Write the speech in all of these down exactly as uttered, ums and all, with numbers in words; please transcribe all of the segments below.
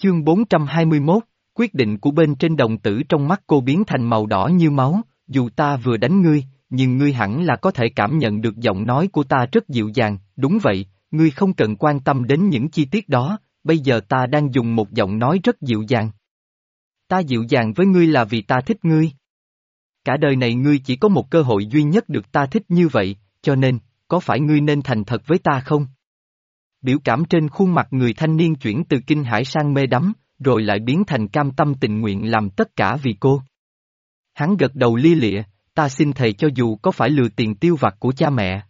Chương bốn trăm hai mươi mốt, quyết định của bên trên đồng tử trong mắt cô biến thành màu đỏ như máu, dù ta vừa đánh ngươi, nhưng ngươi hẳn là có thể cảm nhận được giọng nói của ta rất dịu dàng, đúng vậy, ngươi không cần quan tâm đến những chi tiết đó, bây giờ ta đang dùng một giọng nói rất dịu dàng. Ta dịu dàng với ngươi là vì ta thích ngươi. Cả đời này ngươi chỉ có một cơ hội duy nhất được ta thích như vậy, cho nên, có phải ngươi nên thành thật với ta không? Biểu cảm trên khuôn mặt người thanh niên chuyển từ kinh hãi sang mê đắm, rồi lại biến thành cam tâm tình nguyện làm tất cả vì cô. Hắn gật đầu lia lịa, ta xin thề cho dù có phải lừa tiền tiêu vặt của cha mẹ.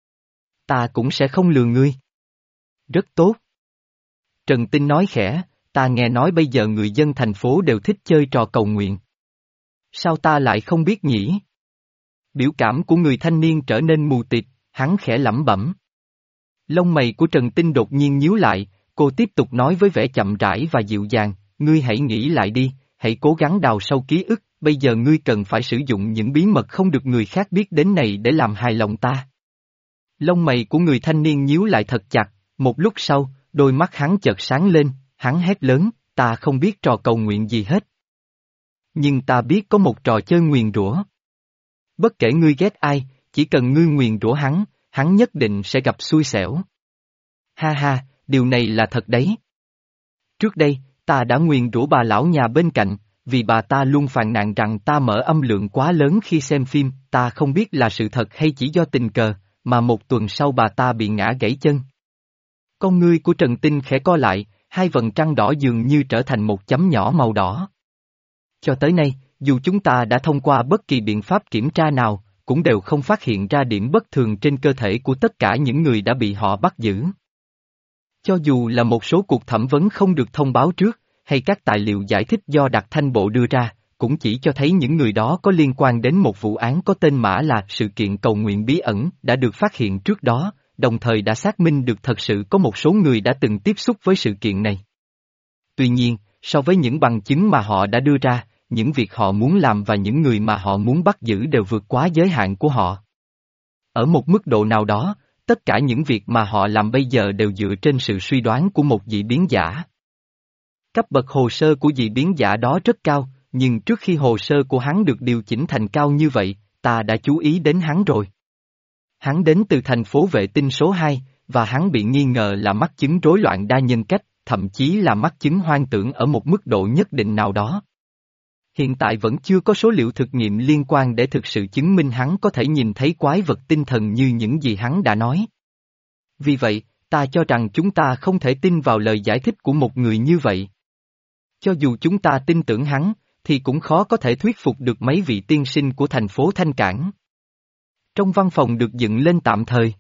Ta cũng sẽ không lừa ngươi. Rất tốt. Trần Tinh nói khẽ, ta nghe nói bây giờ người dân thành phố đều thích chơi trò cầu nguyện. Sao ta lại không biết nhỉ? Biểu cảm của người thanh niên trở nên mù tịt, hắn khẽ lẩm bẩm. Lông mày của Trần Tinh đột nhiên nhíu lại, cô tiếp tục nói với vẻ chậm rãi và dịu dàng, ngươi hãy nghĩ lại đi, hãy cố gắng đào sâu ký ức, bây giờ ngươi cần phải sử dụng những bí mật không được người khác biết đến này để làm hài lòng ta. Lông mày của người thanh niên nhíu lại thật chặt, một lúc sau, đôi mắt hắn chợt sáng lên, hắn hét lớn, ta không biết trò cầu nguyện gì hết. Nhưng ta biết có một trò chơi nguyền rủa. Bất kể ngươi ghét ai, chỉ cần ngươi nguyền rủa hắn, hắn nhất định sẽ gặp xui xẻo. Ha ha, điều này là thật đấy. Trước đây, ta đã nguyền rủa bà lão nhà bên cạnh, vì bà ta luôn phàn nàn rằng ta mở âm lượng quá lớn khi xem phim, ta không biết là sự thật hay chỉ do tình cờ, mà một tuần sau bà ta bị ngã gãy chân. Con ngươi của Trần Tinh khẽ co lại, hai vầng trăng đỏ dường như trở thành một chấm nhỏ màu đỏ. Cho tới nay, dù chúng ta đã thông qua bất kỳ biện pháp kiểm tra nào, cũng đều không phát hiện ra điểm bất thường trên cơ thể của tất cả những người đã bị họ bắt giữ. Cho dù là một số cuộc thẩm vấn không được thông báo trước, hay các tài liệu giải thích do Đặc Thanh Bộ đưa ra, cũng chỉ cho thấy những người đó có liên quan đến một vụ án có tên Mã là sự kiện cầu nguyện bí ẩn đã được phát hiện trước đó, đồng thời đã xác minh được thật sự có một số người đã từng tiếp xúc với sự kiện này. Tuy nhiên, so với những bằng chứng mà họ đã đưa ra, những việc họ muốn làm và những người mà họ muốn bắt giữ đều vượt quá giới hạn của họ. Ở một mức độ nào đó, tất cả những việc mà họ làm bây giờ đều dựa trên sự suy đoán của một dị biến giả. Cấp bậc hồ sơ của dị biến giả đó rất cao, nhưng trước khi hồ sơ của hắn được điều chỉnh thành cao như vậy, ta đã chú ý đến hắn rồi. Hắn đến từ thành phố vệ tinh số hai, và hắn bị nghi ngờ là mắc chứng rối loạn đa nhân cách, thậm chí là mắc chứng hoang tưởng ở một mức độ nhất định nào đó. Hiện tại vẫn chưa có số liệu thực nghiệm liên quan để thực sự chứng minh hắn có thể nhìn thấy quái vật tinh thần như những gì hắn đã nói. Vì vậy, ta cho rằng chúng ta không thể tin vào lời giải thích của một người như vậy. Cho dù chúng ta tin tưởng hắn, thì cũng khó có thể thuyết phục được mấy vị tiên sinh của thành phố Thanh Cảng. Trong văn phòng được dựng lên tạm thời.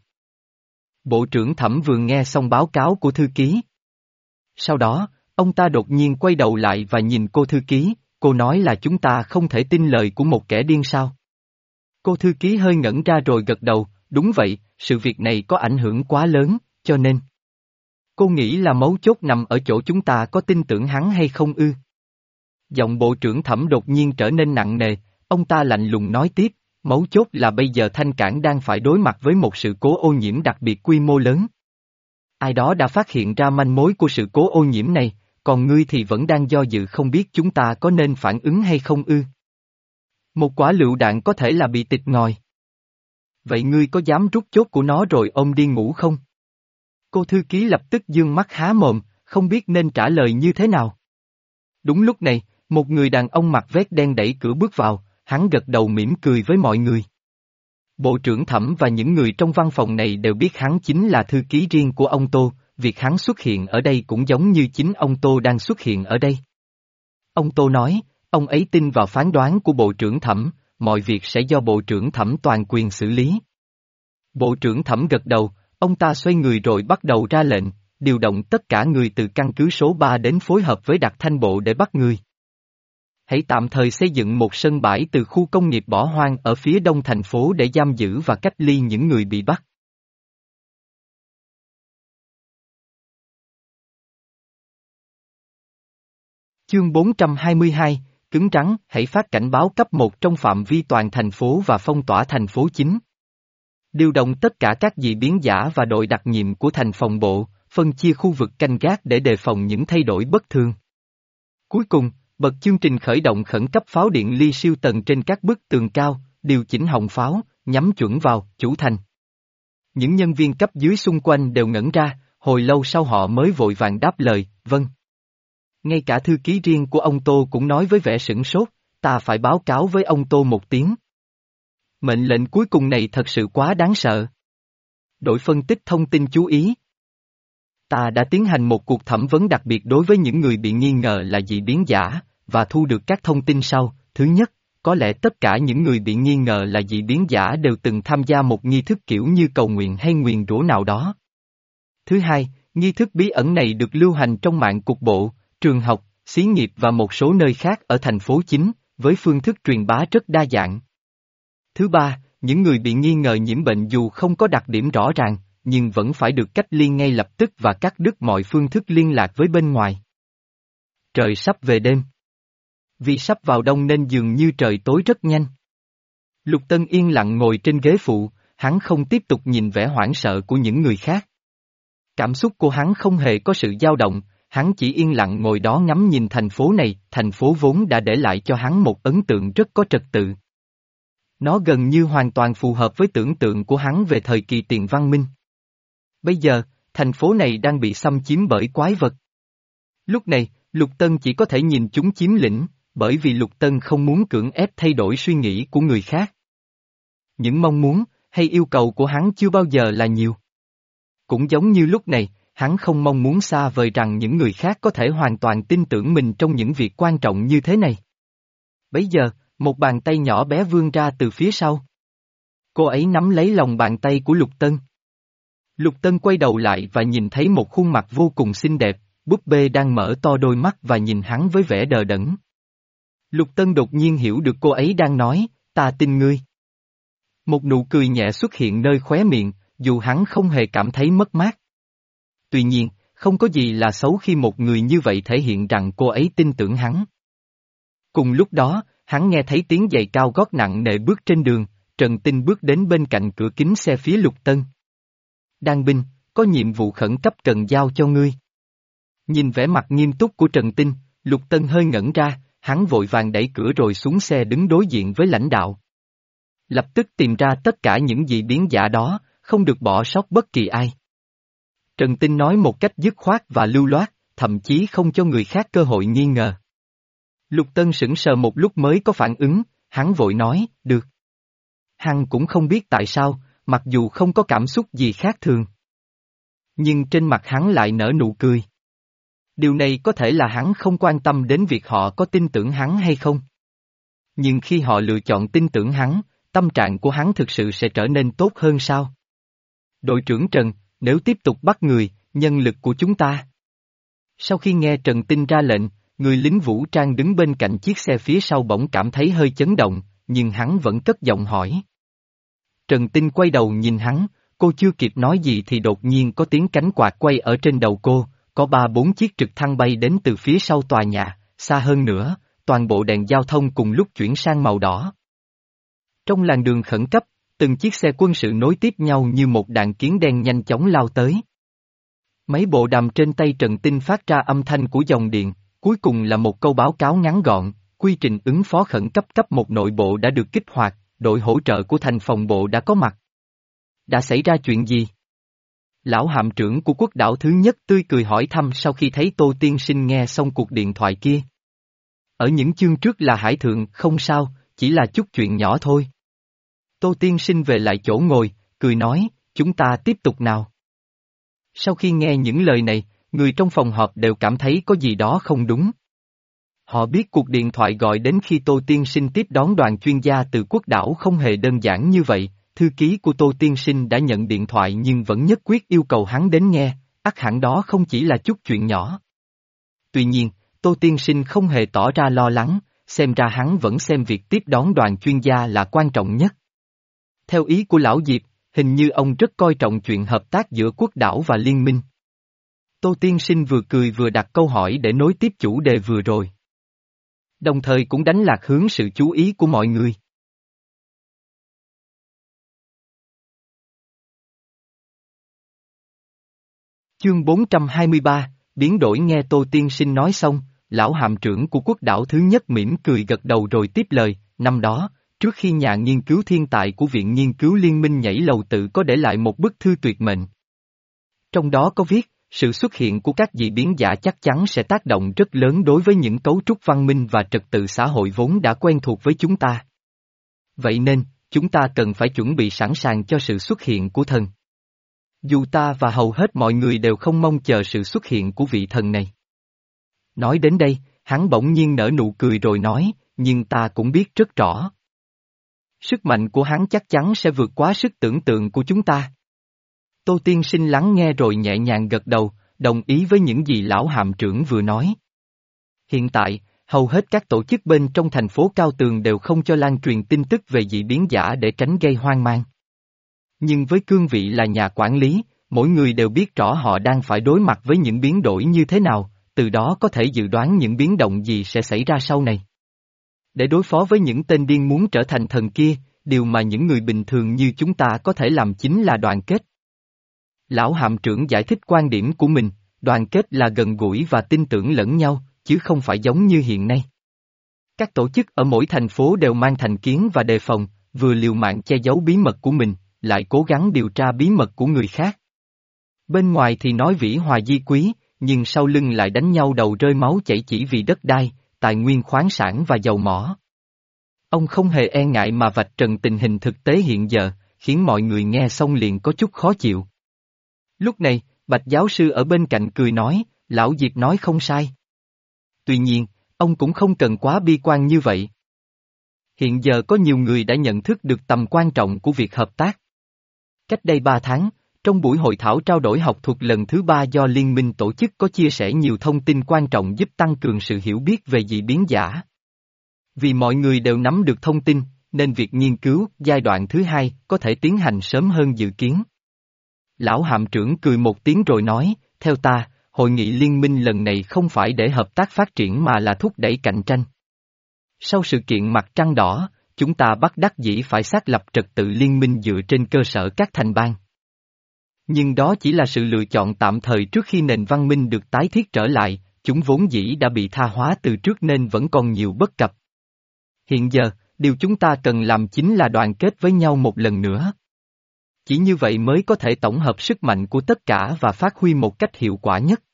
Bộ trưởng Thẩm vừa nghe xong báo cáo của thư ký. Sau đó, ông ta đột nhiên quay đầu lại và nhìn cô thư ký, cô nói là chúng ta không thể tin lời của một kẻ điên sao. Cô thư ký hơi ngẩn ra rồi gật đầu, đúng vậy, sự việc này có ảnh hưởng quá lớn, cho nên. Cô nghĩ là mấu chốt nằm ở chỗ chúng ta có tin tưởng hắn hay không ư. Giọng bộ trưởng Thẩm đột nhiên trở nên nặng nề, ông ta lạnh lùng nói tiếp, mấu chốt là bây giờ Thanh Cảng đang phải đối mặt với một sự cố ô nhiễm đặc biệt quy mô lớn. Ai đó đã phát hiện ra manh mối của sự cố ô nhiễm này, còn ngươi thì vẫn đang do dự không biết chúng ta có nên phản ứng hay không ư. Một quả lựu đạn có thể là bị tịt ngòi. Vậy ngươi có dám rút chốt của nó rồi ôm đi ngủ không? Cô thư ký lập tức dương mắt há mồm, không biết nên trả lời như thế nào. Đúng lúc này, một người đàn ông mặc vest đen đẩy cửa bước vào, hắn gật đầu mỉm cười với mọi người. Bộ trưởng Thẩm và những người trong văn phòng này đều biết hắn chính là thư ký riêng của ông Tô, việc hắn xuất hiện ở đây cũng giống như chính ông Tô đang xuất hiện ở đây. Ông Tô nói, ông ấy tin vào phán đoán của Bộ trưởng Thẩm, mọi việc sẽ do Bộ trưởng Thẩm toàn quyền xử lý. Bộ trưởng Thẩm gật đầu, ông ta xoay người rồi bắt đầu ra lệnh, điều động tất cả người từ căn cứ số ba đến phối hợp với Đặc Thanh Bộ để bắt người. Hãy tạm thời xây dựng một sân bãi từ khu công nghiệp bỏ hoang ở phía đông thành phố để giam giữ và cách ly những người bị bắt. Chương bốn trăm hai mươi hai, cứng rắn, hãy phát cảnh báo cấp một trong phạm vi toàn thành phố và phong tỏa thành phố chính. Điều động tất cả các dị biến giả và đội đặc nhiệm của thành phòng bộ, phân chia khu vực canh gác để đề phòng những thay đổi bất thường. Cuối cùng, bật chương trình khởi động khẩn cấp pháo điện ly siêu tần trên các bức tường cao, điều chỉnh họng pháo, nhắm chuẩn vào chủ thành. Những nhân viên cấp dưới xung quanh đều ngẩn ra, hồi lâu sau họ mới vội vàng đáp lời, vâng. Ngay cả thư ký riêng của ông Tô cũng nói với vẻ sửng sốt, ta phải báo cáo với ông Tô một tiếng. Mệnh lệnh cuối cùng này thật sự quá đáng sợ. Đội phân tích thông tin chú ý. Ta đã tiến hành một cuộc thẩm vấn đặc biệt đối với những người bị nghi ngờ là dị biến giả, và thu được các thông tin sau. Thứ nhất, có lẽ tất cả những người bị nghi ngờ là dị biến giả đều từng tham gia một nghi thức kiểu như cầu nguyện hay nguyền rủa nào đó. Thứ hai, nghi thức bí ẩn này được lưu hành trong mạng cục bộ, trường học, xí nghiệp và một số nơi khác ở thành phố chính, với phương thức truyền bá rất đa dạng. Thứ ba, những người bị nghi ngờ nhiễm bệnh dù không có đặc điểm rõ ràng, nhưng vẫn phải được cách ly ngay lập tức và cắt đứt mọi phương thức liên lạc với bên ngoài. Trời sắp về đêm. Vì sắp vào đông nên dường như trời tối rất nhanh. Lục Tân yên lặng ngồi trên ghế phụ, hắn không tiếp tục nhìn vẻ hoảng sợ của những người khác. Cảm xúc của hắn không hề có sự dao động, hắn chỉ yên lặng ngồi đó ngắm nhìn thành phố này, thành phố vốn đã để lại cho hắn một ấn tượng rất có trật tự. Nó gần như hoàn toàn phù hợp với tưởng tượng của hắn về thời kỳ tiền văn minh. Bây giờ, thành phố này đang bị xâm chiếm bởi quái vật. Lúc này, Lục Tân chỉ có thể nhìn chúng chiếm lĩnh, bởi vì Lục Tân không muốn cưỡng ép thay đổi suy nghĩ của người khác. Những mong muốn, hay yêu cầu của hắn chưa bao giờ là nhiều. Cũng giống như lúc này, hắn không mong muốn xa vời rằng những người khác có thể hoàn toàn tin tưởng mình trong những việc quan trọng như thế này. Bấy giờ, một bàn tay nhỏ bé vươn ra từ phía sau. Cô ấy nắm lấy lòng bàn tay của Lục Tân. Lục Tân quay đầu lại và nhìn thấy một khuôn mặt vô cùng xinh đẹp, búp bê đang mở to đôi mắt và nhìn hắn với vẻ đờ đẫn. Lục Tân đột nhiên hiểu được cô ấy đang nói, ta tin ngươi. Một nụ cười nhẹ xuất hiện nơi khóe miệng, dù hắn không hề cảm thấy mất mát. Tuy nhiên, không có gì là xấu khi một người như vậy thể hiện rằng cô ấy tin tưởng hắn. Cùng lúc đó, hắn nghe thấy tiếng giày cao gót nặng nề bước trên đường, Trần Tinh bước đến bên cạnh cửa kính xe phía Lục Tân. Đan binh, có nhiệm vụ khẩn cấp cần giao cho ngươi. Nhìn vẻ mặt nghiêm túc của Trần Tinh, Lục Tân hơi ngẩn ra, hắn vội vàng đẩy cửa rồi xuống xe đứng đối diện với lãnh đạo. Lập tức tìm ra tất cả những dị biến giả đó, không được bỏ sót bất kỳ ai. Trần Tinh nói một cách dứt khoát và lưu loát, thậm chí không cho người khác cơ hội nghi ngờ. Lục Tân sững sờ một lúc mới có phản ứng, hắn vội nói, được. Hắn cũng không biết tại sao, mặc dù không có cảm xúc gì khác thường. Nhưng trên mặt hắn lại nở nụ cười. Điều này có thể là hắn không quan tâm đến việc họ có tin tưởng hắn hay không. Nhưng khi họ lựa chọn tin tưởng hắn, tâm trạng của hắn thực sự sẽ trở nên tốt hơn sao? Đội trưởng Trần, nếu tiếp tục bắt người, nhân lực của chúng ta. Sau khi nghe Trần Tinh ra lệnh, người lính vũ trang đứng bên cạnh chiếc xe phía sau bỗng cảm thấy hơi chấn động, nhưng hắn vẫn cất giọng hỏi. Trần Tinh quay đầu nhìn hắn, cô chưa kịp nói gì thì đột nhiên có tiếng cánh quạt quay ở trên đầu cô, có ba bốn chiếc trực thăng bay đến từ phía sau tòa nhà, xa hơn nữa, toàn bộ đèn giao thông cùng lúc chuyển sang màu đỏ. Trong làn đường khẩn cấp, từng chiếc xe quân sự nối tiếp nhau như một đàn kiến đen nhanh chóng lao tới. Mấy bộ đàm trên tay Trần Tinh phát ra âm thanh của dòng điện, cuối cùng là một câu báo cáo ngắn gọn, quy trình ứng phó khẩn cấp cấp một nội bộ đã được kích hoạt, đội hỗ trợ của thành phòng bộ đã có mặt. Đã xảy ra chuyện gì? Lão hạm trưởng của quốc đảo thứ nhất tươi cười hỏi thăm sau khi thấy Tô Tiên Sinh nghe xong cuộc điện thoại kia. Ở những chương trước là Hải Thượng, không sao, chỉ là chút chuyện nhỏ thôi. Tô Tiên Sinh về lại chỗ ngồi, cười nói, chúng ta tiếp tục nào. Sau khi nghe những lời này, người trong phòng họp đều cảm thấy có gì đó không đúng. Họ biết cuộc điện thoại gọi đến khi Tô Tiên Sinh tiếp đón đoàn chuyên gia từ quốc đảo không hề đơn giản như vậy, thư ký của Tô Tiên Sinh đã nhận điện thoại nhưng vẫn nhất quyết yêu cầu hắn đến nghe, ắt hẳn đó không chỉ là chút chuyện nhỏ. Tuy nhiên, Tô Tiên Sinh không hề tỏ ra lo lắng, xem ra hắn vẫn xem việc tiếp đón đoàn chuyên gia là quan trọng nhất. Theo ý của Lão Diệp, hình như ông rất coi trọng chuyện hợp tác giữa quốc đảo và liên minh. Tô Tiên Sinh vừa cười vừa đặt câu hỏi để nối tiếp chủ đề vừa rồi. Đồng thời cũng đánh lạc hướng sự chú ý của mọi người. Chương bốn trăm hai mươi ba, biến đổi nghe Tô Tiên Sinh nói xong, lão hạm trưởng của quốc đảo thứ nhất mỉm cười gật đầu rồi tiếp lời, năm đó, trước khi nhà nghiên cứu thiên tài của Viện Nghiên cứu Liên minh nhảy lầu tự có để lại một bức thư tuyệt mệnh. Trong đó có viết, sự xuất hiện của các dị biến giả chắc chắn sẽ tác động rất lớn đối với những cấu trúc văn minh và trật tự xã hội vốn đã quen thuộc với chúng ta. Vậy nên, chúng ta cần phải chuẩn bị sẵn sàng cho sự xuất hiện của thần. Dù ta và hầu hết mọi người đều không mong chờ sự xuất hiện của vị thần này. Nói đến đây, hắn bỗng nhiên nở nụ cười rồi nói, nhưng ta cũng biết rất rõ. Sức mạnh của hắn chắc chắn sẽ vượt quá sức tưởng tượng của chúng ta. Tô Tiên Sinh lắng nghe rồi nhẹ nhàng gật đầu, đồng ý với những gì lão hạm trưởng vừa nói. Hiện tại, hầu hết các tổ chức bên trong thành phố Cao Tường đều không cho lan truyền tin tức về dị biến giả để tránh gây hoang mang. Nhưng với cương vị là nhà quản lý, mỗi người đều biết rõ họ đang phải đối mặt với những biến đổi như thế nào, từ đó có thể dự đoán những biến động gì sẽ xảy ra sau này. Để đối phó với những tên điên muốn trở thành thần kia, điều mà những người bình thường như chúng ta có thể làm chính là đoàn kết. Lão hạm trưởng giải thích quan điểm của mình, đoàn kết là gần gũi và tin tưởng lẫn nhau, chứ không phải giống như hiện nay. Các tổ chức ở mỗi thành phố đều mang thành kiến và đề phòng, vừa liều mạng che giấu bí mật của mình, lại cố gắng điều tra bí mật của người khác. Bên ngoài thì nói vĩ hòa di quý, nhưng sau lưng lại đánh nhau đầu rơi máu chảy chỉ vì đất đai, tài nguyên khoáng sản và dầu mỏ. Ông không hề e ngại mà vạch trần tình hình thực tế hiện giờ, khiến mọi người nghe xong liền có chút khó chịu. Lúc này, Bạch giáo sư ở bên cạnh cười nói, lão Diệp nói không sai. Tuy nhiên, ông cũng không cần quá bi quan như vậy. Hiện giờ có nhiều người đã nhận thức được tầm quan trọng của việc hợp tác. Cách đây ba tháng, trong buổi hội thảo trao đổi học thuật lần thứ ba do Liên minh tổ chức có chia sẻ nhiều thông tin quan trọng giúp tăng cường sự hiểu biết về dị biến giả. Vì mọi người đều nắm được thông tin, nên việc nghiên cứu giai đoạn thứ hai có thể tiến hành sớm hơn dự kiến. Lão hạm trưởng cười một tiếng rồi nói, theo ta, hội nghị liên minh lần này không phải để hợp tác phát triển mà là thúc đẩy cạnh tranh. Sau sự kiện mặt trăng đỏ, chúng ta bắt đắc dĩ phải xác lập trật tự liên minh dựa trên cơ sở các thành bang. Nhưng đó chỉ là sự lựa chọn tạm thời trước khi nền văn minh được tái thiết trở lại, chúng vốn dĩ đã bị tha hóa từ trước nên vẫn còn nhiều bất cập. Hiện giờ, điều chúng ta cần làm chính là đoàn kết với nhau một lần nữa. Chỉ như vậy mới có thể tổng hợp sức mạnh của tất cả và phát huy một cách hiệu quả nhất.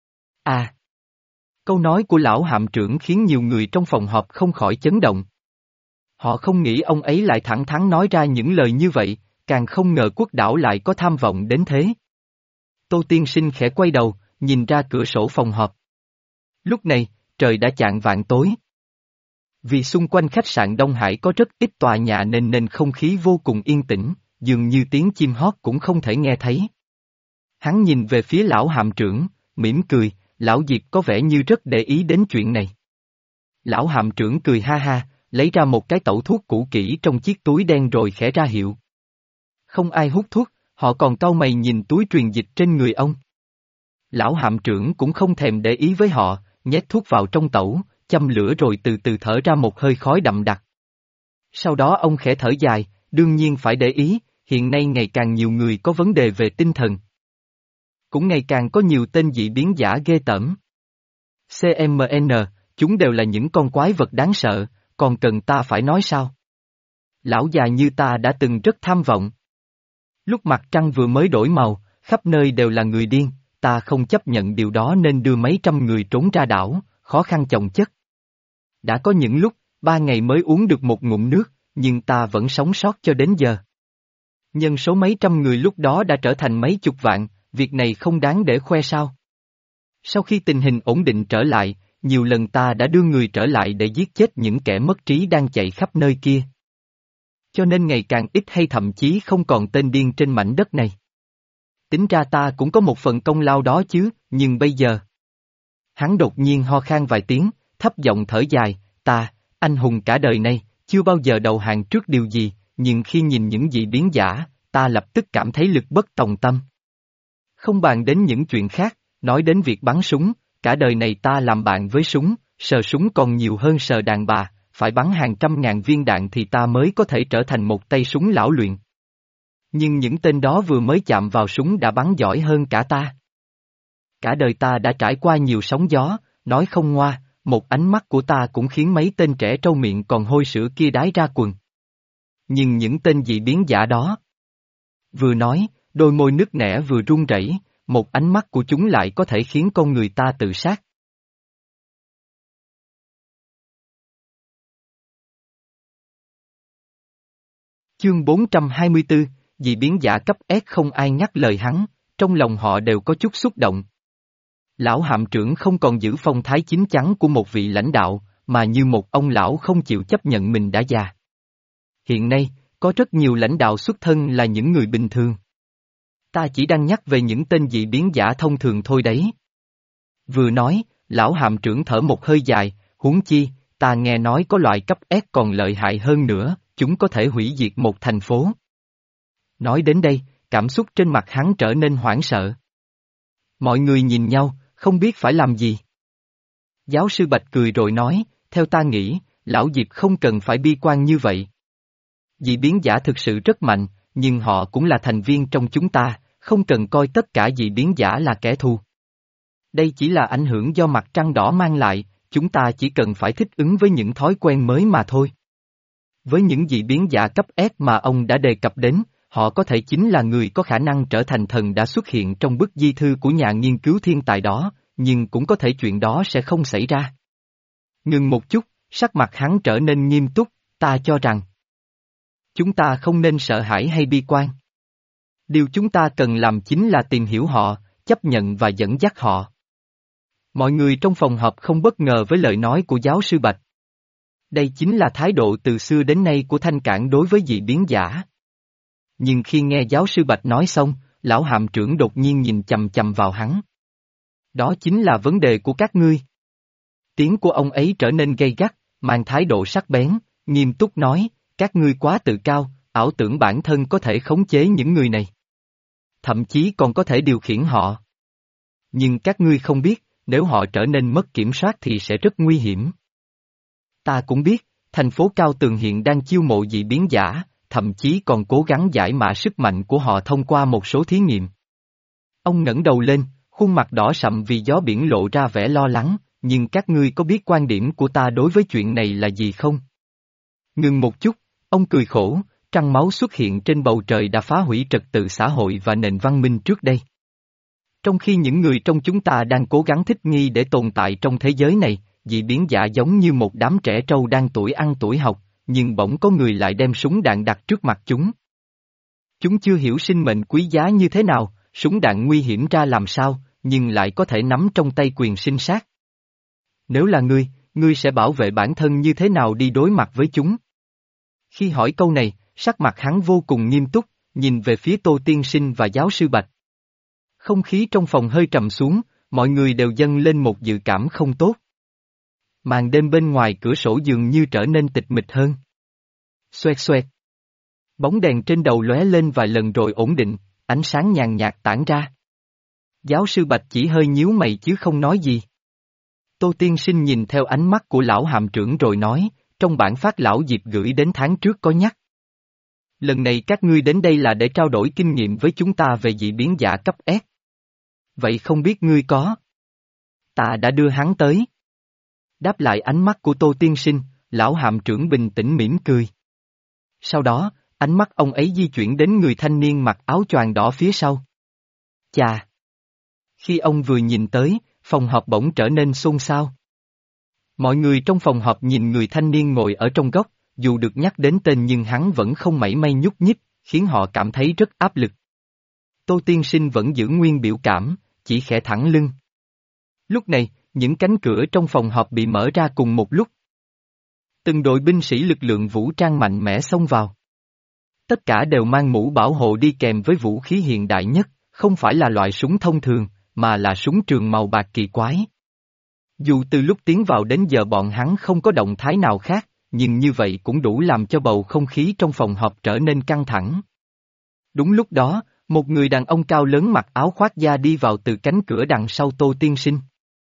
À! Câu nói của lão hạm trưởng khiến nhiều người trong phòng họp không khỏi chấn động. Họ không nghĩ ông ấy lại thẳng thắn nói ra những lời như vậy, càng không ngờ quốc đảo lại có tham vọng đến thế. Tô Tiên Sinh khẽ quay đầu, nhìn ra cửa sổ phòng họp. Lúc này, trời đã chạng vạng tối. Vì xung quanh khách sạn Đông Hải có rất ít tòa nhà nên nên không khí vô cùng yên tĩnh, dường như tiếng chim hót cũng không thể nghe thấy. Hắn nhìn về phía lão hạm trưởng, mỉm cười, lão Diệp có vẻ như rất để ý đến chuyện này. Lão hạm trưởng cười ha ha, lấy ra một cái tẩu thuốc cũ kỹ trong chiếc túi đen rồi khẽ ra hiệu. Không ai hút thuốc, họ còn cau mày nhìn túi truyền dịch trên người ông. Lão hạm trưởng cũng không thèm để ý với họ, nhét thuốc vào trong tẩu, châm lửa rồi từ từ thở ra một hơi khói đậm đặc. Sau đó ông khẽ thở dài, đương nhiên phải để ý, hiện nay ngày càng nhiều người có vấn đề về tinh thần. Cũng ngày càng có nhiều tên dị biến giả ghê tởm. xê em en, chúng đều là những con quái vật đáng sợ, còn cần ta phải nói sao? Lão già như ta đã từng rất tham vọng. Lúc mặt trăng vừa mới đổi màu, khắp nơi đều là người điên, ta không chấp nhận điều đó nên đưa mấy trăm người trốn ra đảo, khó khăn chồng chất. Đã có những lúc, ba ngày mới uống được một ngụm nước, nhưng ta vẫn sống sót cho đến giờ. Nhân số mấy trăm người lúc đó đã trở thành mấy chục vạn, việc này không đáng để khoe sao. Sau khi tình hình ổn định trở lại, nhiều lần ta đã đưa người trở lại để giết chết những kẻ mất trí đang chạy khắp nơi kia. Cho nên ngày càng ít hay thậm chí không còn tên điên trên mảnh đất này. Tính ra ta cũng có một phần công lao đó chứ, nhưng bây giờ... Hắn đột nhiên ho khan vài tiếng, thấp giọng thở dài, ta, anh hùng cả đời này, chưa bao giờ đầu hàng trước điều gì, nhưng khi nhìn những dị biến giả, ta lập tức cảm thấy lực bất tòng tâm. Không bàn đến những chuyện khác, nói đến việc bắn súng, cả đời này ta làm bạn với súng, sờ súng còn nhiều hơn sờ đàn bà, phải bắn hàng trăm ngàn viên đạn thì ta mới có thể trở thành một tay súng lão luyện. Nhưng những tên đó vừa mới chạm vào súng đã bắn giỏi hơn cả ta. Cả đời ta đã trải qua nhiều sóng gió, nói không ngoa, một ánh mắt của ta cũng khiến mấy tên trẻ trâu miệng còn hôi sữa kia đái ra quần. Nhưng những tên dị biến giả đó, vừa nói, đôi môi nứt nẻ vừa run rẩy, một ánh mắt của chúng lại có thể khiến con người ta tự sát. Chương bốn trăm hai mươi tư, dị biến giả cấp S không ai nhắc lời hắn, trong lòng họ đều có chút xúc động. Lão hạm trưởng không còn giữ phong thái chín chắn của một vị lãnh đạo, mà như một ông lão không chịu chấp nhận mình đã già. Hiện nay, có rất nhiều lãnh đạo xuất thân là những người bình thường. Ta chỉ đang nhắc về những tên dị biến giả thông thường thôi đấy. Vừa nói, lão hạm trưởng thở một hơi dài, huống chi, ta nghe nói có loại cấp S còn lợi hại hơn nữa, chúng có thể hủy diệt một thành phố. Nói đến đây, cảm xúc trên mặt hắn trở nên hoảng sợ. Mọi người nhìn nhau, không biết phải làm gì. Giáo sư Bạch cười rồi nói, theo ta nghĩ, lão Diệp không cần phải bi quan như vậy. Dị biến giả thực sự rất mạnh, nhưng họ cũng là thành viên trong chúng ta, không cần coi tất cả dị biến giả là kẻ thù. Đây chỉ là ảnh hưởng do mặt trăng đỏ mang lại, chúng ta chỉ cần phải thích ứng với những thói quen mới mà thôi. Với những dị biến giả cấp S mà ông đã đề cập đến, họ có thể chính là người có khả năng trở thành thần đã xuất hiện trong bức di thư của nhà nghiên cứu thiên tài đó, nhưng cũng có thể chuyện đó sẽ không xảy ra. Ngừng một chút, sắc mặt hắn trở nên nghiêm túc, ta cho rằng chúng ta không nên sợ hãi hay bi quan. Điều chúng ta cần làm chính là tìm hiểu họ, chấp nhận và dẫn dắt họ. Mọi người trong phòng họp không bất ngờ với lời nói của giáo sư Bạch. Đây chính là thái độ từ xưa đến nay của Thanh Cảng đối với dị biến giả. Nhưng khi nghe giáo sư Bạch nói xong, lão hạm trưởng đột nhiên nhìn chằm chằm vào hắn. Đó chính là vấn đề của các ngươi. Tiếng của ông ấy trở nên gay gắt, mang thái độ sắc bén, nghiêm túc nói, các ngươi quá tự cao, ảo tưởng bản thân có thể khống chế những người này. Thậm chí còn có thể điều khiển họ. Nhưng các ngươi không biết, nếu họ trở nên mất kiểm soát thì sẽ rất nguy hiểm. Ta cũng biết, thành phố Cao Tường hiện đang chiêu mộ dị biến giả, thậm chí còn cố gắng giải mã sức mạnh của họ thông qua một số thí nghiệm. Ông ngẩng đầu lên, khuôn mặt đỏ sậm vì gió biển lộ ra vẻ lo lắng, nhưng các ngươi có biết quan điểm của ta đối với chuyện này là gì không? Ngừng một chút, ông cười khổ, trăng máu xuất hiện trên bầu trời đã phá hủy trật tự xã hội và nền văn minh trước đây. Trong khi những người trong chúng ta đang cố gắng thích nghi để tồn tại trong thế giới này, dị biến giả giống như một đám trẻ trâu đang tuổi ăn tuổi học, nhưng bỗng có người lại đem súng đạn đặt trước mặt chúng. Chúng chưa hiểu sinh mệnh quý giá như thế nào, súng đạn nguy hiểm ra làm sao, nhưng lại có thể nắm trong tay quyền sinh sát. Nếu là ngươi, ngươi sẽ bảo vệ bản thân như thế nào đi đối mặt với chúng? Khi hỏi câu này, sắc mặt hắn vô cùng nghiêm túc, nhìn về phía Tô Tiên Sinh và giáo sư Bạch. Không khí trong phòng hơi trầm xuống, mọi người đều dâng lên một dự cảm không tốt. Màn đêm bên ngoài cửa sổ dường như trở nên tịch mịch hơn. Xoẹt xoẹt. Bóng đèn trên đầu lóe lên vài lần rồi ổn định, ánh sáng nhàn nhạt tản ra. Giáo sư Bạch chỉ hơi nhíu mày chứ không nói gì. Tô Tiên Sinh nhìn theo ánh mắt của lão hạm trưởng rồi nói, trong bản phát lão Diệp gửi đến tháng trước có nhắc. Lần này các ngươi đến đây là để trao đổi kinh nghiệm với chúng ta về dị biến giả cấp S. Vậy không biết ngươi có? Ta đã đưa hắn tới. Đáp lại ánh mắt của Tô Tiên Sinh, lão hạm trưởng bình tĩnh mỉm cười. Sau đó, ánh mắt ông ấy di chuyển đến người thanh niên mặc áo choàng đỏ phía sau. Chà! Khi ông vừa nhìn tới, phòng họp bỗng trở nên xôn xao. Mọi người trong phòng họp nhìn người thanh niên ngồi ở trong góc, dù được nhắc đến tên nhưng hắn vẫn không mảy may nhúc nhích, khiến họ cảm thấy rất áp lực. Tô Tiên Sinh vẫn giữ nguyên biểu cảm, chỉ khẽ thẳng lưng. Lúc này, những cánh cửa trong phòng họp bị mở ra cùng một lúc. Từng đội binh sĩ lực lượng vũ trang mạnh mẽ xông vào. Tất cả đều mang mũ bảo hộ đi kèm với vũ khí hiện đại nhất, không phải là loại súng thông thường, mà là súng trường màu bạc kỳ quái. Dù từ lúc tiến vào đến giờ bọn hắn không có động thái nào khác, nhưng như vậy cũng đủ làm cho bầu không khí trong phòng họp trở nên căng thẳng. Đúng lúc đó, một người đàn ông cao lớn mặc áo khoác da đi vào từ cánh cửa đằng sau Tô Tiên Sinh.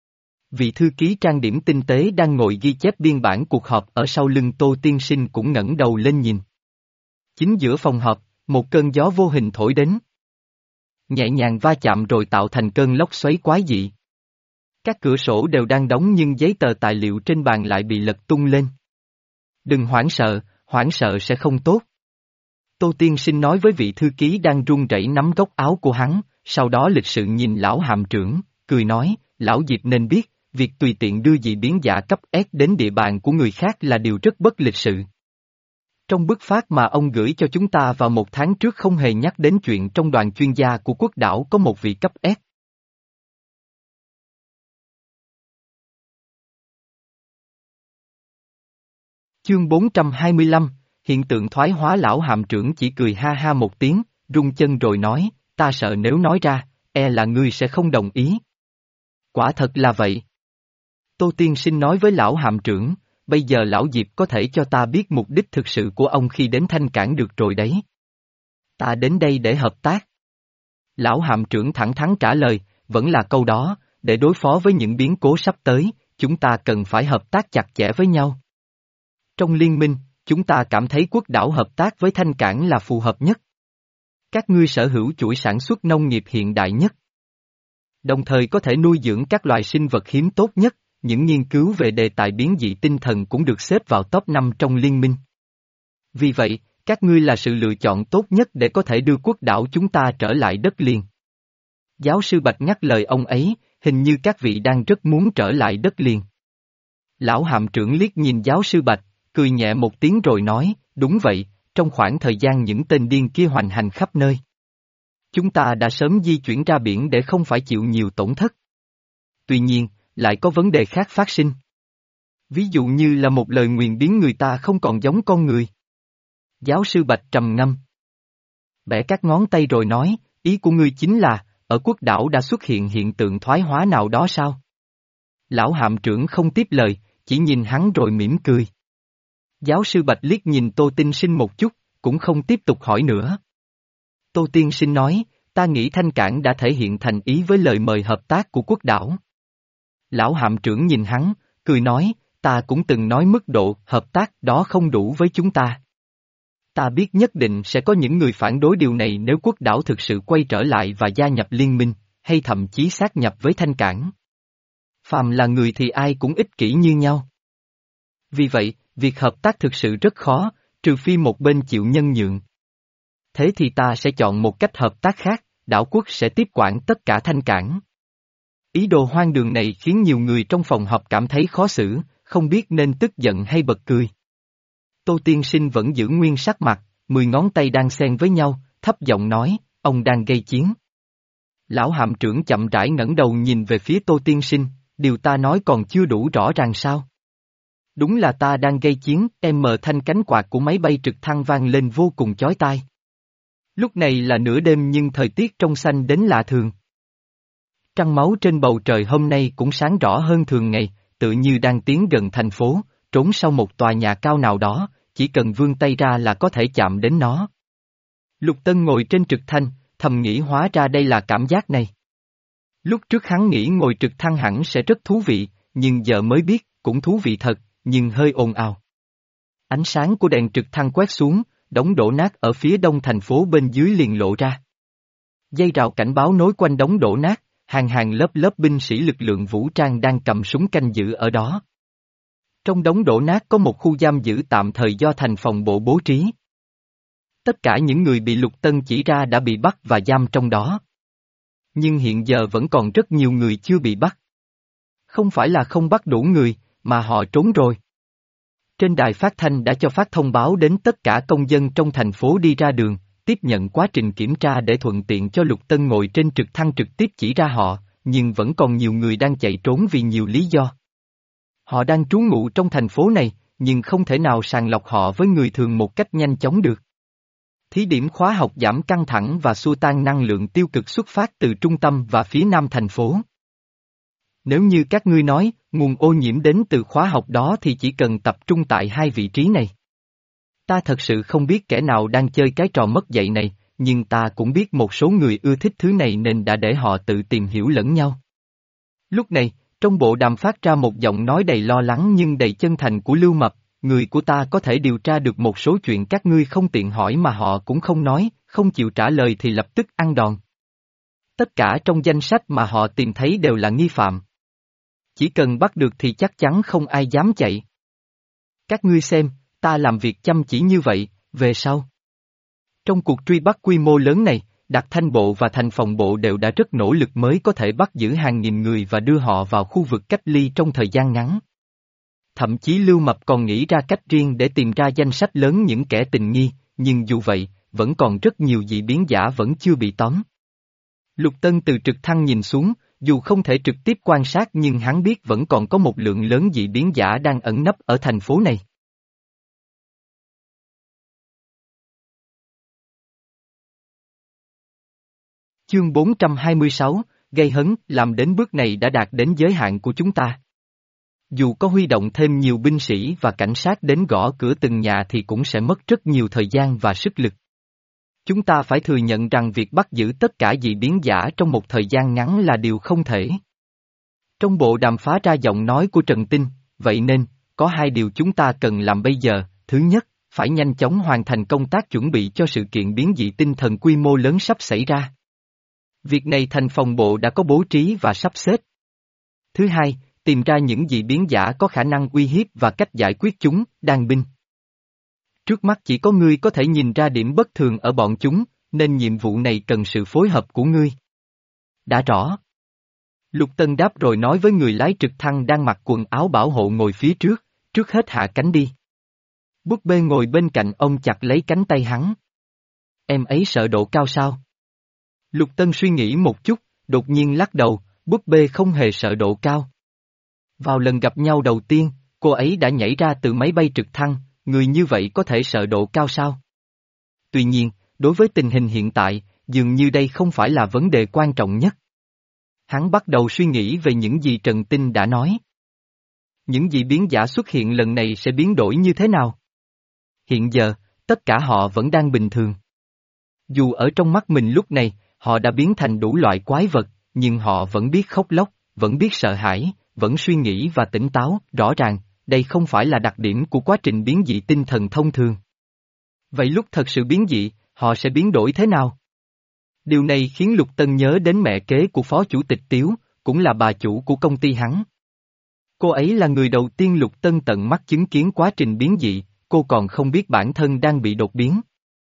Vị thư ký trang điểm tinh tế đang ngồi ghi chép biên bản cuộc họp ở sau lưng Tô Tiên Sinh cũng ngẩng đầu lên nhìn. Chính giữa phòng họp, một cơn gió vô hình thổi đến. Nhẹ nhàng va chạm rồi tạo thành cơn lốc xoáy quái dị. Các cửa sổ đều đang đóng nhưng giấy tờ tài liệu trên bàn lại bị lật tung lên. Đừng hoảng sợ, hoảng sợ sẽ không tốt. Tô Tiên Sinh nói với vị thư ký đang run rẩy nắm góc áo của hắn, sau đó lịch sự nhìn lão hạm trưởng, cười nói, lão Diệp nên biết, việc tùy tiện đưa dị biến giả cấp S đến địa bàn của người khác là điều rất bất lịch sự. Trong bức phát mà ông gửi cho chúng ta vào một tháng trước không hề nhắc đến chuyện trong đoàn chuyên gia của quốc đảo có một vị cấp S. Chương bốn trăm hai mươi lăm, hiện tượng thoái hóa. Lão hạm trưởng chỉ cười ha ha một tiếng, rung chân rồi nói, ta sợ nếu nói ra, e là ngươi sẽ không đồng ý. Quả thật là vậy. Tô Tiên Sinh nói với lão hạm trưởng, bây giờ lão Diệp có thể cho ta biết mục đích thực sự của ông khi đến Thanh Cảng được rồi đấy. Ta đến đây để hợp tác. Lão hạm trưởng thẳng thắn trả lời, vẫn là câu đó, để đối phó với những biến cố sắp tới, chúng ta cần phải hợp tác chặt chẽ với nhau. Trong liên minh, chúng ta cảm thấy quốc đảo hợp tác với Thanh Cảng là phù hợp nhất. Các ngươi sở hữu chuỗi sản xuất nông nghiệp hiện đại nhất. Đồng thời có thể nuôi dưỡng các loài sinh vật hiếm tốt nhất, những nghiên cứu về đề tài biến dị tinh thần cũng được xếp vào top năm trong liên minh. Vì vậy, các ngươi là sự lựa chọn tốt nhất để có thể đưa quốc đảo chúng ta trở lại đất liền. Giáo sư Bạch nhắc lời ông ấy, hình như các vị đang rất muốn trở lại đất liền. Lão hạm trưởng liếc nhìn giáo sư Bạch, cười nhẹ một tiếng rồi nói, đúng vậy, trong khoảng thời gian những tên điên kia hoành hành khắp nơi. Chúng ta đã sớm di chuyển ra biển để không phải chịu nhiều tổn thất. Tuy nhiên, lại có vấn đề khác phát sinh. Ví dụ như là một lời nguyền biến người ta không còn giống con người. Giáo sư Bạch trầm ngâm. Bẻ các ngón tay rồi nói, ý của ngươi chính là, ở quốc đảo đã xuất hiện hiện tượng thoái hóa nào đó sao? Lão hạm trưởng không tiếp lời, chỉ nhìn hắn rồi mỉm cười. Giáo sư Bạch liếc nhìn Tô Tiên Sinh một chút, cũng không tiếp tục hỏi nữa. Tô Tiên Sinh nói, ta nghĩ Thanh Cảng đã thể hiện thành ý với lời mời hợp tác của quốc đảo. Lão hạm trưởng nhìn hắn, cười nói, ta cũng từng nói mức độ hợp tác đó không đủ với chúng ta. Ta biết nhất định sẽ có những người phản đối điều này nếu quốc đảo thực sự quay trở lại và gia nhập liên minh, hay thậm chí sát nhập với Thanh Cảng. Phàm là người thì ai cũng ích kỷ như nhau. Vì vậy, việc hợp tác thực sự rất khó, trừ phi một bên chịu nhân nhượng. Thế thì ta sẽ chọn một cách hợp tác khác, đảo quốc sẽ tiếp quản tất cả Thanh Cảng. Ý đồ hoang đường này khiến nhiều người trong phòng họp cảm thấy khó xử, không biết nên tức giận hay bật cười. Tô Tiên Sinh vẫn giữ nguyên sắc mặt, mười ngón tay đang xen với nhau, thấp giọng nói, ông đang gây chiến. Lão hạm trưởng chậm rãi ngẩng đầu nhìn về phía Tô Tiên Sinh, điều ta nói còn chưa đủ rõ ràng sao? Đúng là ta đang gây chiến, em mờ thanh cánh quạt của máy bay trực thăng vang lên vô cùng chói tai. Lúc này là nửa đêm nhưng thời tiết trong xanh đến lạ thường. Trăng máu trên bầu trời hôm nay cũng sáng rõ hơn thường ngày, tự như đang tiến gần thành phố, trốn sau một tòa nhà cao nào đó, chỉ cần vươn tay ra là có thể chạm đến nó. Lục Tân ngồi trên trực thăng, thầm nghĩ hóa ra đây là cảm giác này. Lúc trước hắn nghĩ ngồi trực thăng hẳn sẽ rất thú vị, nhưng giờ mới biết, cũng thú vị thật, nhưng hơi ồn ào. Ánh sáng của đèn trực thăng quét xuống, đống đổ nát ở phía đông thành phố bên dưới liền lộ ra. Dây rào cảnh báo nối quanh đống đổ nát, hàng hàng lớp lớp binh sĩ lực lượng vũ trang đang cầm súng canh giữ ở đó. Trong đống đổ nát có một khu giam giữ tạm thời do thành phòng bộ bố trí. Tất cả những người bị Lục Tân chỉ ra đã bị bắt và giam trong đó. Nhưng hiện giờ vẫn còn rất nhiều người chưa bị bắt. Không phải là không bắt đủ người, mà họ trốn rồi. Trên đài phát thanh đã cho phát thông báo đến tất cả công dân trong thành phố đi ra đường, tiếp nhận quá trình kiểm tra để thuận tiện cho Lục Tân ngồi trên trực thăng trực tiếp chỉ ra họ, nhưng vẫn còn nhiều người đang chạy trốn vì nhiều lý do. Họ đang trú ngụ trong thành phố này, nhưng không thể nào sàng lọc họ với người thường một cách nhanh chóng được. Thí điểm khóa học giảm căng thẳng và xua tan năng lượng tiêu cực xuất phát từ trung tâm và phía nam thành phố. Nếu như các ngươi nói, nguồn ô nhiễm đến từ khóa học đó thì chỉ cần tập trung tại hai vị trí này. Ta thật sự không biết kẻ nào đang chơi cái trò mất dạy này, nhưng ta cũng biết một số người ưa thích thứ này nên đã để họ tự tìm hiểu lẫn nhau. Lúc này, trong bộ đàm phát ra một giọng nói đầy lo lắng nhưng đầy chân thành của Lưu Mập, người của ta có thể điều tra được một số chuyện các ngươi không tiện hỏi mà họ cũng không nói, không chịu trả lời thì lập tức ăn đòn. Tất cả trong danh sách mà họ tìm thấy đều là nghi phạm. Chỉ cần bắt được thì chắc chắn không ai dám chạy. Các ngươi xem, ta làm việc chăm chỉ như vậy, về sau. Trong cuộc truy bắt quy mô lớn này, Đặc Thanh Bộ và Thành Phòng Bộ đều đã rất nỗ lực mới có thể bắt giữ hàng nghìn người và đưa họ vào khu vực cách ly trong thời gian ngắn. Thậm chí Lưu Mập còn nghĩ ra cách riêng để tìm ra danh sách lớn những kẻ tình nghi, nhưng dù vậy, vẫn còn rất nhiều dị biến giả vẫn chưa bị tóm. Lục Tân từ trực thăng nhìn xuống, dù không thể trực tiếp quan sát nhưng hắn biết vẫn còn có một lượng lớn dị biến giả đang ẩn nấp ở thành phố này. Chương bốn trăm hai mươi sáu, gây hấn, làm đến bước này đã đạt đến giới hạn của chúng ta. Dù có huy động thêm nhiều binh sĩ và cảnh sát đến gõ cửa từng nhà thì cũng sẽ mất rất nhiều thời gian và sức lực. Chúng ta phải thừa nhận rằng việc bắt giữ tất cả dị biến giả trong một thời gian ngắn là điều không thể. Trong bộ đàm phá ra giọng nói của Trần Tinh, vậy nên, có hai điều chúng ta cần làm bây giờ. Thứ nhất, phải nhanh chóng hoàn thành công tác chuẩn bị cho sự kiện biến dị tinh thần quy mô lớn sắp xảy ra. Việc này Thành Phòng Bộ đã có bố trí và sắp xếp. Thứ hai, tìm ra những dị biến giả có khả năng uy hiếp và cách giải quyết chúng, đàn binh. Trước mắt chỉ có ngươi có thể nhìn ra điểm bất thường ở bọn chúng, nên nhiệm vụ này cần sự phối hợp của ngươi. Đã rõ. Lục Tân đáp rồi nói với người lái trực thăng đang mặc quần áo bảo hộ ngồi phía trước, trước hết hạ cánh đi. Búp bê ngồi bên cạnh ông chặt lấy cánh tay hắn. Em ấy sợ độ cao sao? Lục Tân suy nghĩ một chút, đột nhiên lắc đầu, búp bê không hề sợ độ cao. Vào lần gặp nhau đầu tiên, cô ấy đã nhảy ra từ máy bay trực thăng, người như vậy có thể sợ độ cao sao? Tuy nhiên, đối với tình hình hiện tại, dường như đây không phải là vấn đề quan trọng nhất. Hắn bắt đầu suy nghĩ về những gì Trần Tinh đã nói. Những dị biến giả xuất hiện lần này sẽ biến đổi như thế nào? Hiện giờ, tất cả họ vẫn đang bình thường. Dù ở trong mắt mình lúc này, họ đã biến thành đủ loại quái vật, nhưng họ vẫn biết khóc lóc, vẫn biết sợ hãi, vẫn suy nghĩ và tỉnh táo, rõ ràng, đây không phải là đặc điểm của quá trình biến dị tinh thần thông thường. Vậy lúc thật sự biến dị, họ sẽ biến đổi thế nào? Điều này khiến Lục Tân nhớ đến mẹ kế của Phó Chủ tịch Tiếu, cũng là bà chủ của công ty hắn. Cô ấy là người đầu tiên Lục Tân tận mắt chứng kiến quá trình biến dị, cô còn không biết bản thân đang bị đột biến.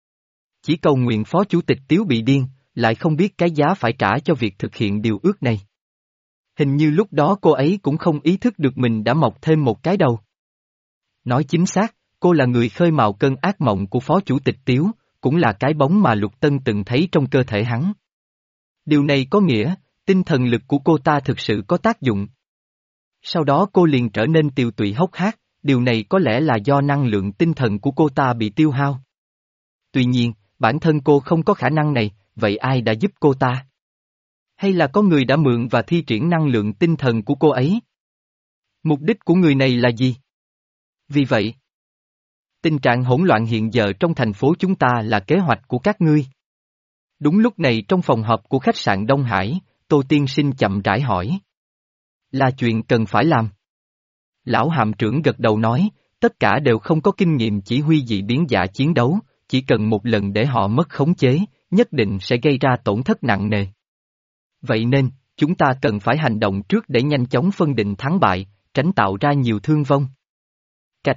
Chỉ cầu nguyện Phó Chủ tịch Tiếu bị điên, lại không biết cái giá phải trả cho việc thực hiện điều ước này. Hình như lúc đó cô ấy cũng không ý thức được mình đã mọc thêm một cái đầu. Nói chính xác, cô là người khơi mào cơn ác mộng của Phó Chủ tịch Tiếu, cũng là cái bóng mà Lục Tân từng thấy trong cơ thể hắn. Điều này có nghĩa, tinh thần lực của cô ta thực sự có tác dụng. Sau đó cô liền trở nên tiều tụy hốc hác, điều này có lẽ là do năng lượng tinh thần của cô ta bị tiêu hao. Tuy nhiên, bản thân cô không có khả năng này, vậy ai đã giúp cô ta? Hay là có người đã mượn và thi triển năng lượng tinh thần của cô ấy? Mục đích của người này là gì? Vì vậy, tình trạng hỗn loạn hiện giờ trong thành phố chúng ta là kế hoạch của các ngươi. Đúng lúc này trong phòng họp của khách sạn Đông Hải, Tô Tiên Sinh chậm rãi hỏi. Là chuyện cần phải làm. Lão hạm trưởng gật đầu nói, tất cả đều không có kinh nghiệm chỉ huy dị biến giả chiến đấu, chỉ cần một lần để họ mất khống chế, nhất định sẽ gây ra tổn thất nặng nề. Vậy nên, chúng ta cần phải hành động trước để nhanh chóng phân định thắng bại, tránh tạo ra nhiều thương vong. Cạch.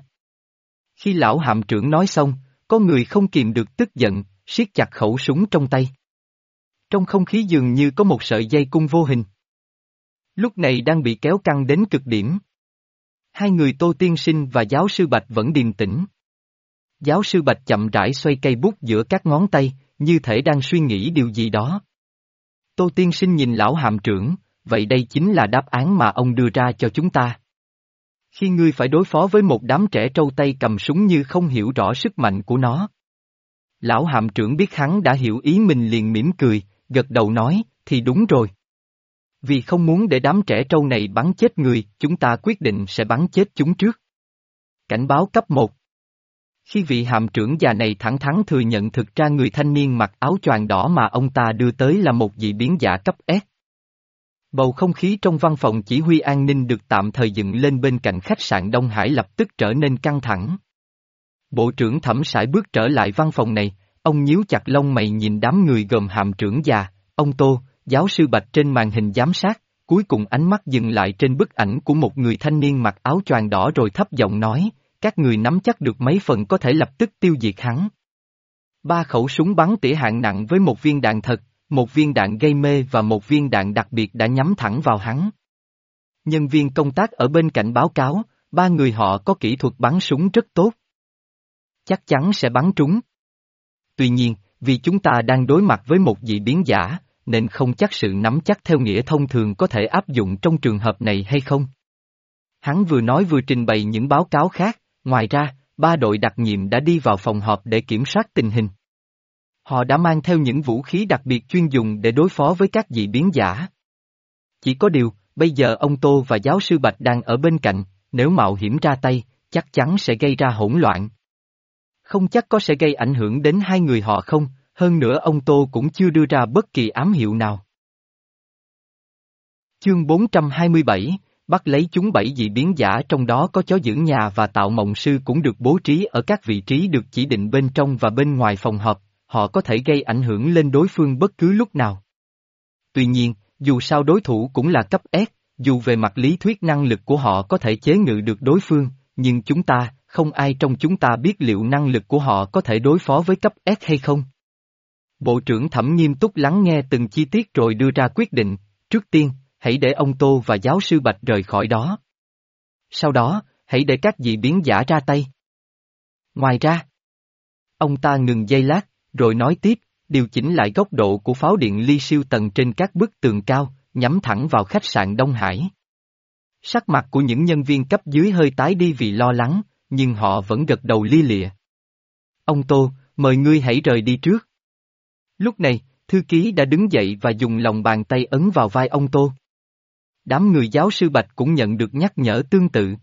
Khi lão hạm trưởng nói xong, có người không kìm được tức giận, siết chặt khẩu súng trong tay. Trong không khí dường như có một sợi dây cung vô hình. Lúc này đang bị kéo căng đến cực điểm. Hai người Tô Tiên Sinh và giáo sư Bạch vẫn điềm tĩnh. Giáo sư Bạch chậm rãi xoay cây bút giữa các ngón tay, như thể đang suy nghĩ điều gì đó. Tô Tiên Sinh nhìn lão hạm trưởng, vậy đây chính là đáp án mà ông đưa ra cho chúng ta. Khi ngươi phải đối phó với một đám trẻ trâu tay cầm súng như không hiểu rõ sức mạnh của nó. Lão hạm trưởng biết hắn đã hiểu ý mình liền mỉm cười, gật đầu nói, thì đúng rồi. Vì không muốn để đám trẻ trâu này bắn chết người, chúng ta quyết định sẽ bắn chết chúng trước. Cảnh báo cấp một. Khi vị hạm trưởng già này thẳng thắn thừa nhận thực ra người thanh niên mặc áo choàng đỏ mà ông ta đưa tới là một dị biến giả cấp S. Bầu không khí trong văn phòng chỉ huy an ninh được tạm thời dựng lên bên cạnh khách sạn Đông Hải lập tức trở nên căng thẳng. Bộ trưởng Thẩm Sải bước trở lại văn phòng này, ông nhíu chặt lông mày nhìn đám người gồm hạm trưởng già, ông Tô, giáo sư Bạch trên màn hình giám sát, cuối cùng ánh mắt dừng lại trên bức ảnh của một người thanh niên mặc áo choàng đỏ rồi thấp giọng nói, các người nắm chắc được mấy phần có thể lập tức tiêu diệt hắn. Ba khẩu súng bắn tỉa hạng nặng với một viên đạn thật, một viên đạn gây mê và một viên đạn đặc biệt đã nhắm thẳng vào hắn. Nhân viên công tác ở bên cạnh báo cáo, ba người họ có kỹ thuật bắn súng rất tốt. Chắc chắn sẽ bắn trúng. Tuy nhiên, vì chúng ta đang đối mặt với một dị biến giả, nên không chắc sự nắm chắc theo nghĩa thông thường có thể áp dụng trong trường hợp này hay không. Hắn vừa nói vừa trình bày những báo cáo khác, ngoài ra, ba đội đặc nhiệm đã đi vào phòng họp để kiểm soát tình hình. Họ đã mang theo những vũ khí đặc biệt chuyên dùng để đối phó với các dị biến giả. Chỉ có điều, bây giờ ông Tô và giáo sư Bạch đang ở bên cạnh, nếu mạo hiểm ra tay, chắc chắn sẽ gây ra hỗn loạn. Không chắc có sẽ gây ảnh hưởng đến hai người họ không, hơn nữa ông Tô cũng chưa đưa ra bất kỳ ám hiệu nào. Chương bốn trăm hai mươi bảy, bắt lấy chúng bảy dị biến giả trong đó có chó giữ nhà và tạo mộng sư cũng được bố trí ở các vị trí được chỉ định bên trong và bên ngoài phòng họp, họ có thể gây ảnh hưởng lên đối phương bất cứ lúc nào. Tuy nhiên, dù sao đối thủ cũng là cấp S, dù về mặt lý thuyết năng lực của họ có thể chế ngự được đối phương, nhưng chúng ta, không ai trong chúng ta biết liệu năng lực của họ có thể đối phó với cấp S hay không. Bộ trưởng Thẩm nghiêm túc lắng nghe từng chi tiết rồi đưa ra quyết định, trước tiên, hãy để ông Tô và giáo sư Bạch rời khỏi đó. Sau đó, hãy để các dị biến giả ra tay. Ngoài ra, ông ta ngừng giây lát, rồi nói tiếp, điều chỉnh lại góc độ của pháo điện ly siêu tầng trên các bức tường cao, nhắm thẳng vào khách sạn Đông Hải. Sắc mặt của những nhân viên cấp dưới hơi tái đi vì lo lắng, nhưng họ vẫn gật đầu lia lịa. Ông Tô, mời ngươi hãy rời đi trước. Lúc này, thư ký đã đứng dậy và dùng lòng bàn tay ấn vào vai ông Tô. Đám người giáo sư Bạch cũng nhận được nhắc nhở tương tự.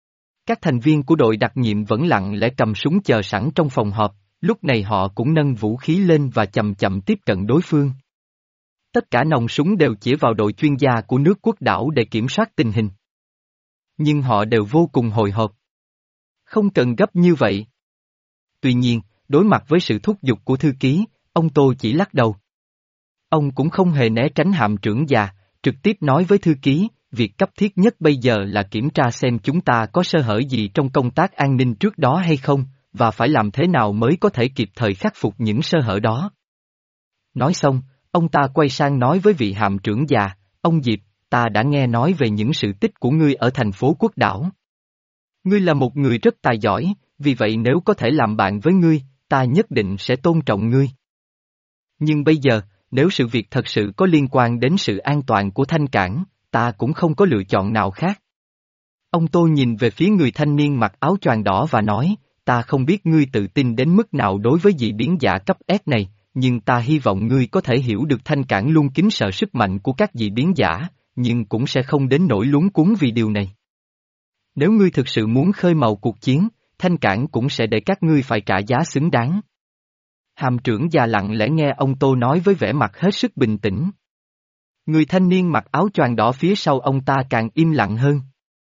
Các thành viên của đội đặc nhiệm vẫn lặng lẽ cầm súng chờ sẵn trong phòng họp, lúc này họ cũng nâng vũ khí lên và chậm chậm tiếp cận đối phương. Tất cả nòng súng đều chĩa vào đội chuyên gia của nước Quốc đảo để kiểm soát tình hình. Nhưng họ đều vô cùng hồi hộp. Không cần gấp như vậy. Tuy nhiên, đối mặt với sự thúc giục của thư ký, ông Tô chỉ lắc đầu. Ông cũng không hề né tránh hạm trưởng già, trực tiếp nói với thư ký, việc cấp thiết nhất bây giờ là kiểm tra xem chúng ta có sơ hở gì trong công tác an ninh trước đó hay không, và phải làm thế nào mới có thể kịp thời khắc phục những sơ hở đó. Nói xong, ông ta quay sang nói với vị hạm trưởng già, ông Diệp, ta đã nghe nói về những sự tích của ngươi ở thành phố Quốc đảo. Ngươi là một người rất tài giỏi, vì vậy nếu có thể làm bạn với ngươi, ta nhất định sẽ tôn trọng ngươi. Nhưng bây giờ, nếu sự việc thật sự có liên quan đến sự an toàn của Thanh Cảng, ta cũng không có lựa chọn nào khác. Ông Tô nhìn về phía người thanh niên mặc áo choàng đỏ và nói, ta không biết ngươi tự tin đến mức nào đối với dị biến giả cấp S này, nhưng ta hy vọng ngươi có thể hiểu được Thanh Cảng luôn kính sợ sức mạnh của các dị biến giả, nhưng cũng sẽ không đến nỗi luống cuống vì điều này. Nếu ngươi thực sự muốn khơi mào cuộc chiến, Thanh Cảng cũng sẽ để các ngươi phải trả giá xứng đáng. Hàm trưởng già lặng lẽ nghe ông Tô nói với vẻ mặt hết sức bình tĩnh. Người thanh niên mặc áo choàng đỏ phía sau ông ta càng im lặng hơn.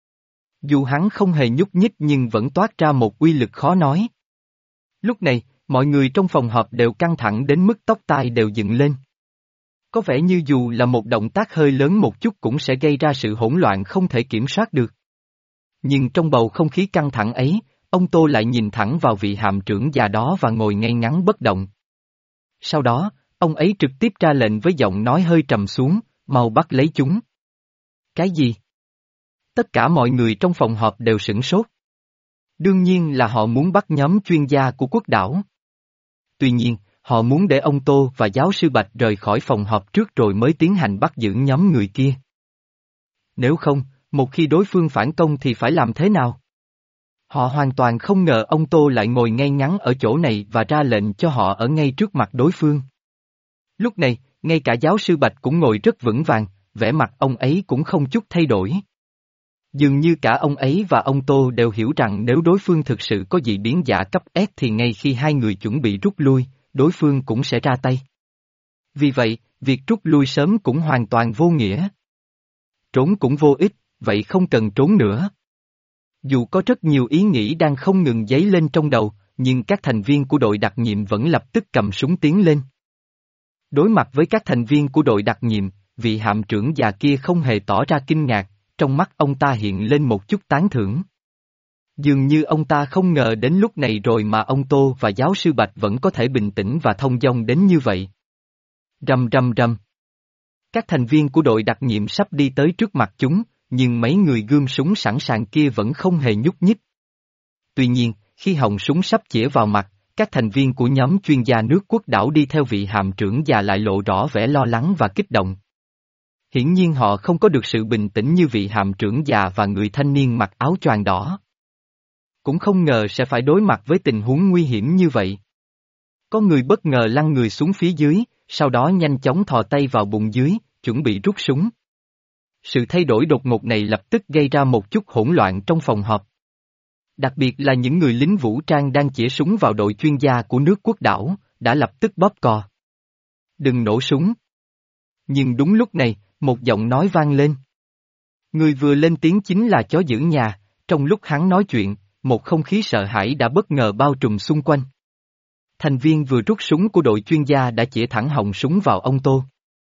Dù hắn không hề nhúc nhích nhưng vẫn toát ra một uy lực khó nói. Lúc này, mọi người trong phòng họp đều căng thẳng đến mức tóc tai đều dựng lên. Có vẻ như dù là một động tác hơi lớn một chút cũng sẽ gây ra sự hỗn loạn không thể kiểm soát được. Nhưng trong bầu không khí căng thẳng ấy, ông Tô lại nhìn thẳng vào vị hạm trưởng già đó và ngồi ngay ngắn bất động. Sau đó, ông ấy trực tiếp ra lệnh với giọng nói hơi trầm xuống, mau bắt lấy chúng. Cái gì? Tất cả mọi người trong phòng họp đều sửng sốt. Đương nhiên là họ muốn bắt nhóm chuyên gia của Quốc đảo. Tuy nhiên, họ muốn để ông Tô và giáo sư Bạch rời khỏi phòng họp trước rồi mới tiến hành bắt giữ nhóm người kia. Nếu không, một khi đối phương phản công thì phải làm thế nào? Họ hoàn toàn không ngờ ông Tô lại ngồi ngay ngắn ở chỗ này và ra lệnh cho họ ở ngay trước mặt đối phương. Lúc này, ngay cả giáo sư Bạch cũng ngồi rất vững vàng, vẻ mặt ông ấy cũng không chút thay đổi. Dường như cả ông ấy và ông Tô đều hiểu rằng nếu đối phương thực sự có dị biến giả cấp S thì ngay khi hai người chuẩn bị rút lui, đối phương cũng sẽ ra tay. Vì vậy, việc rút lui sớm cũng hoàn toàn vô nghĩa. Trốn cũng vô ích, vậy không cần trốn nữa. Dù có rất nhiều ý nghĩ đang không ngừng dấy lên trong đầu, nhưng các thành viên của đội đặc nhiệm vẫn lập tức cầm súng tiến lên. Đối mặt với các thành viên của đội đặc nhiệm, vị hạm trưởng già kia không hề tỏ ra kinh ngạc, trong mắt ông ta hiện lên một chút tán thưởng. Dường như ông ta không ngờ đến lúc này rồi mà ông Tô và giáo sư Bạch vẫn có thể bình tĩnh và thông dong đến như vậy. Rầm rầm rầm. Các thành viên của đội đặc nhiệm sắp đi tới trước mặt chúng, nhưng mấy người gươm súng sẵn sàng kia vẫn không hề nhúc nhích. Tuy nhiên, khi họng súng sắp chĩa vào mặt, các thành viên của nhóm chuyên gia nước Quốc đảo đi theo vị hạm trưởng già lại lộ rõ vẻ lo lắng và kích động. Hiển nhiên họ không có được sự bình tĩnh như vị hạm trưởng già và người thanh niên mặc áo choàng đỏ. Cũng không ngờ sẽ phải đối mặt với tình huống nguy hiểm như vậy. Có người bất ngờ lăn người xuống phía dưới, sau đó nhanh chóng thò tay vào bụng dưới, chuẩn bị rút súng. Sự thay đổi đột ngột này lập tức gây ra một chút hỗn loạn trong phòng họp. Đặc biệt là những người lính vũ trang đang chĩa súng vào đội chuyên gia của nước Quốc đảo, đã lập tức bóp cò. Đừng nổ súng. Nhưng đúng lúc này, một giọng nói vang lên. Người vừa lên tiếng chính là chó giữ nhà, trong lúc hắn nói chuyện, một không khí sợ hãi đã bất ngờ bao trùm xung quanh. Thành viên vừa rút súng của đội chuyên gia đã chĩa thẳng họng súng vào ông Tô.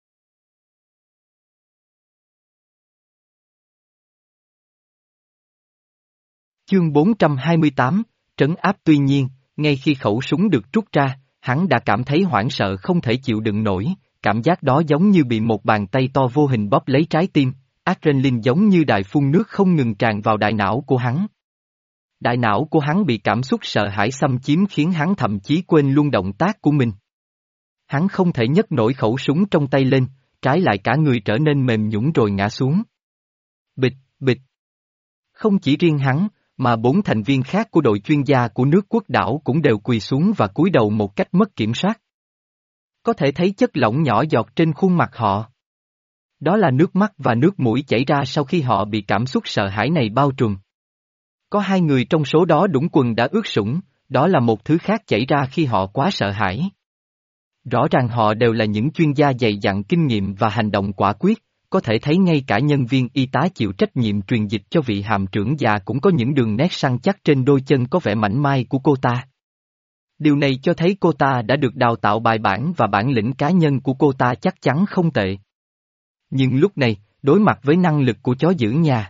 Chương bốn trăm hai mươi tám, trấn áp. Tuy nhiên, ngay khi khẩu súng được rút ra, hắn đã cảm thấy hoảng sợ không thể chịu đựng nổi, cảm giác đó giống như bị một bàn tay to vô hình bóp lấy trái tim, adrenaline giống như đài phun nước không ngừng tràn vào đại não của hắn. Đại não của hắn bị cảm xúc sợ hãi xâm chiếm khiến hắn thậm chí quên luôn động tác của mình. Hắn không thể nhấc nổi khẩu súng trong tay lên, trái lại cả người trở nên mềm nhũn rồi ngã xuống. Bịch, bịch. Không chỉ riêng hắn, mà bốn thành viên khác của đội chuyên gia của nước Quốc đảo cũng đều quỳ xuống và cúi đầu một cách mất kiểm soát. Có thể thấy chất lỏng nhỏ giọt trên khuôn mặt họ. Đó là nước mắt và nước mũi chảy ra sau khi họ bị cảm xúc sợ hãi này bao trùm. Có hai người trong số đó đũng quần đã ướt sũng, đó là một thứ khác chảy ra khi họ quá sợ hãi. Rõ ràng họ đều là những chuyên gia dày dặn kinh nghiệm và hành động quả quyết, có thể thấy ngay cả nhân viên y tá chịu trách nhiệm truyền dịch cho vị hạm trưởng già cũng có những đường nét săn chắc trên đôi chân có vẻ mảnh mai của cô ta. Điều này cho thấy cô ta đã được đào tạo bài bản và bản lĩnh cá nhân của cô ta chắc chắn không tệ. Nhưng lúc này, đối mặt với năng lực của chó giữ nhà,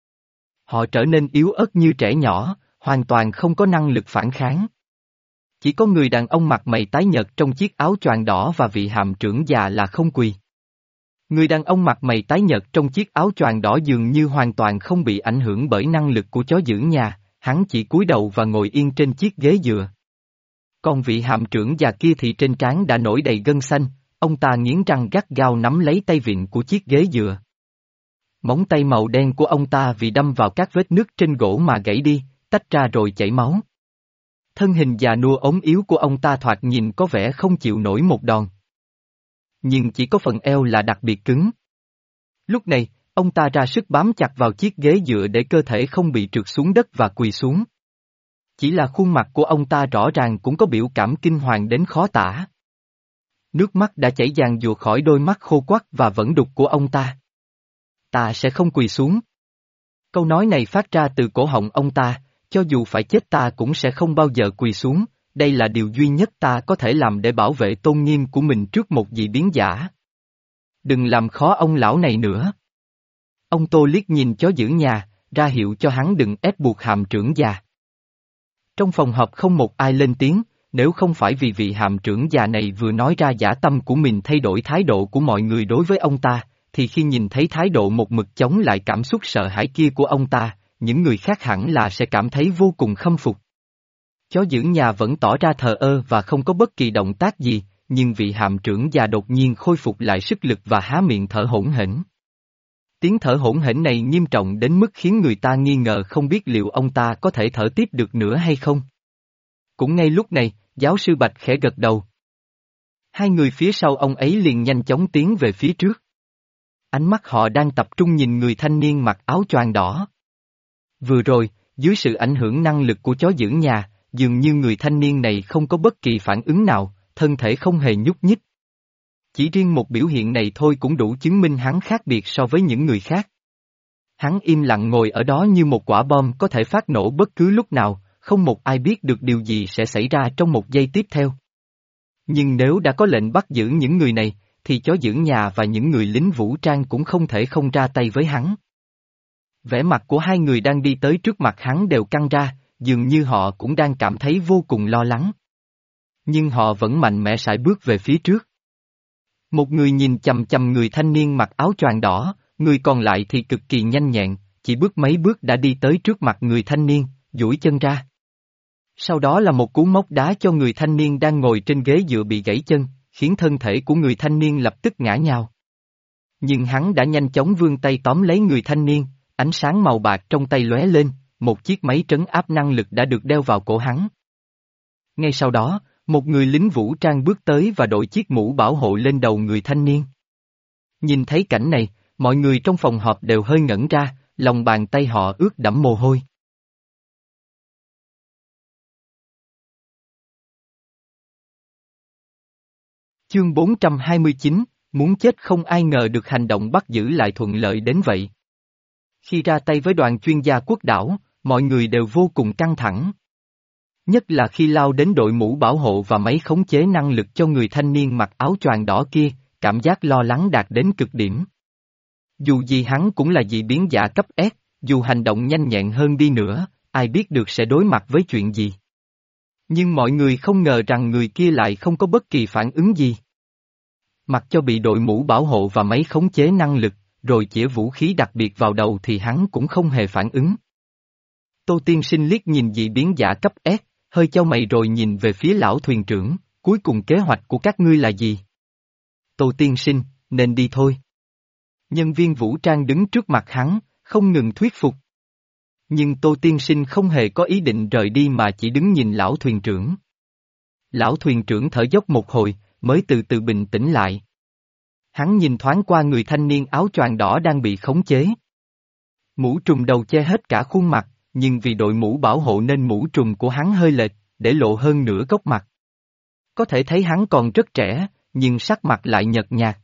họ trở nên yếu ớt như trẻ nhỏ, hoàn toàn không có năng lực phản kháng. Chỉ có người đàn ông mặt mày tái nhợt trong chiếc áo choàng đỏ và vị hạm trưởng già là không quỳ. Người đàn ông mặt mày tái nhợt trong chiếc áo choàng đỏ dường như hoàn toàn không bị ảnh hưởng bởi năng lực của chó giữ nhà, hắn chỉ cúi đầu và ngồi yên trên chiếc ghế dựa. Còn vị hạm trưởng già kia thì trên trán đã nổi đầy gân xanh, ông ta nghiến răng gắt gao nắm lấy tay vịn của chiếc ghế dựa. Móng tay màu đen của ông ta vì đâm vào các vết nứt trên gỗ mà gãy đi, tách ra rồi chảy máu. Thân hình già nua ốm yếu của ông ta thoạt nhìn có vẻ không chịu nổi một đòn. Nhưng chỉ có phần eo là đặc biệt cứng. Lúc này, ông ta ra sức bám chặt vào chiếc ghế dựa để cơ thể không bị trượt xuống đất và quỳ xuống. Chỉ là khuôn mặt của ông ta rõ ràng cũng có biểu cảm kinh hoàng đến khó tả. Nước mắt đã chảy dàn dụa khỏi đôi mắt khô quắt và vẫn đục của ông ta. Ta sẽ không quỳ xuống. Câu nói này phát ra từ cổ họng ông ta, cho dù phải chết ta cũng sẽ không bao giờ quỳ xuống, đây là điều duy nhất ta có thể làm để bảo vệ tôn nghiêm của mình trước một dị biến giả. Đừng làm khó ông lão này nữa. Ông Tô liếc nhìn chó giữ nhà, ra hiệu cho hắn đừng ép buộc hạm trưởng già. Trong phòng họp không một ai lên tiếng, nếu không phải vì vị hạm trưởng già này vừa nói ra dã tâm của mình thay đổi thái độ của mọi người đối với ông ta, thì khi nhìn thấy thái độ một mực chống lại cảm xúc sợ hãi kia của ông ta, những người khác hẳn là sẽ cảm thấy vô cùng khâm phục. Chó giữ nhà vẫn tỏ ra thờ ơ và không có bất kỳ động tác gì, nhưng vị hạm trưởng già đột nhiên khôi phục lại sức lực và há miệng thở hổn hển. Tiếng thở hổn hển này nghiêm trọng đến mức khiến người ta nghi ngờ không biết liệu ông ta có thể thở tiếp được nữa hay không. Cũng ngay lúc này, giáo sư Bạch khẽ gật đầu. Hai người phía sau ông ấy liền nhanh chóng tiến về phía trước. Ánh mắt họ đang tập trung nhìn người thanh niên mặc áo choàng đỏ. Vừa rồi, dưới sự ảnh hưởng năng lực của chó giữ nhà, dường như người thanh niên này không có bất kỳ phản ứng nào, thân thể không hề nhúc nhích. Chỉ riêng một biểu hiện này thôi cũng đủ chứng minh hắn khác biệt so với những người khác. Hắn im lặng ngồi ở đó như một quả bom có thể phát nổ bất cứ lúc nào, không một ai biết được điều gì sẽ xảy ra trong một giây tiếp theo. Nhưng nếu đã có lệnh bắt giữ những người này, thì chó giữ nhà và những người lính vũ trang cũng không thể không ra tay với hắn. Vẻ mặt của hai người đang đi tới trước mặt hắn đều căng ra, dường như họ cũng đang cảm thấy vô cùng lo lắng. Nhưng họ vẫn mạnh mẽ sải bước về phía trước. Một người nhìn chằm chằm người thanh niên mặc áo choàng đỏ, người còn lại thì cực kỳ nhanh nhẹn, chỉ bước mấy bước đã đi tới trước mặt người thanh niên, duỗi chân ra. Sau đó là một cú móc đá cho người thanh niên đang ngồi trên ghế dựa bị gãy chân, khiến thân thể của người thanh niên lập tức ngã nhào. Nhưng hắn đã nhanh chóng vươn tay tóm lấy người thanh niên, ánh sáng màu bạc trong tay lóe lên, một chiếc máy trấn áp năng lực đã được đeo vào cổ hắn. Ngay sau đó, một người lính vũ trang bước tới và đội chiếc mũ bảo hộ lên đầu người thanh niên. Nhìn thấy cảnh này, mọi người trong phòng họp đều hơi ngẩn ra, lòng bàn tay họ ướt đẫm mồ hôi. Chương bốn trăm hai mươi chín, muốn chết không ai ngờ được hành động bắt giữ lại thuận lợi đến vậy. Khi ra tay với đoàn chuyên gia quốc đảo, mọi người đều vô cùng căng thẳng. Nhất là khi lao đến đội mũ bảo hộ và máy khống chế năng lực cho người thanh niên mặc áo choàng đỏ kia, cảm giác lo lắng đạt đến cực điểm. Dù gì hắn cũng là dị biến giả cấp S, dù hành động nhanh nhẹn hơn đi nữa, ai biết được sẽ đối mặt với chuyện gì. Nhưng mọi người không ngờ rằng người kia lại không có bất kỳ phản ứng gì. Mặc cho bị đội mũ bảo hộ và máy khống chế năng lực, rồi chĩa vũ khí đặc biệt vào đầu thì hắn cũng không hề phản ứng. Tô Tiên Sinh liếc nhìn dị biến giả cấp S, hơi chau mày rồi nhìn về phía lão thuyền trưởng, cuối cùng kế hoạch của các ngươi là gì? Tô Tiên Sinh, nên đi thôi. Nhân viên vũ trang đứng trước mặt hắn, không ngừng thuyết phục. Nhưng Tô Tiên Sinh không hề có ý định rời đi mà chỉ đứng nhìn lão thuyền trưởng. Lão thuyền trưởng thở dốc một hồi, mới từ từ bình tĩnh lại. Hắn nhìn thoáng qua người thanh niên áo choàng đỏ đang bị khống chế. Mũ trùm đầu che hết cả khuôn mặt, nhưng vì đội mũ bảo hộ nên mũ trùm của hắn hơi lệch, để lộ hơn nửa góc mặt. Có thể thấy hắn còn rất trẻ, nhưng sắc mặt lại nhợt nhạt.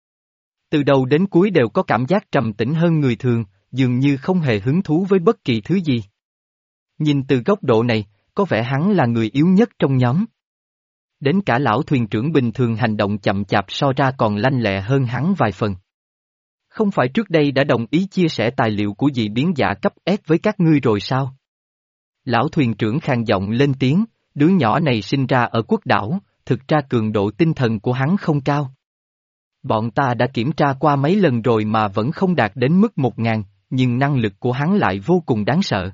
Từ đầu đến cuối đều có cảm giác trầm tĩnh hơn người thường, dường như không hề hứng thú với bất kỳ thứ gì. Nhìn từ góc độ này, có vẻ hắn là người yếu nhất trong nhóm. Đến cả lão thuyền trưởng bình thường hành động chậm chạp so ra còn lanh lẹ hơn hắn vài phần. Không phải trước đây đã đồng ý chia sẻ tài liệu của dị biến giả cấp S với các ngươi rồi sao? Lão thuyền trưởng khàn giọng lên tiếng, đứa nhỏ này sinh ra ở quốc đảo, thực ra cường độ tinh thần của hắn không cao. Bọn ta đã kiểm tra qua mấy lần rồi mà vẫn không đạt đến mức một ngàn, nhưng năng lực của hắn lại vô cùng đáng sợ.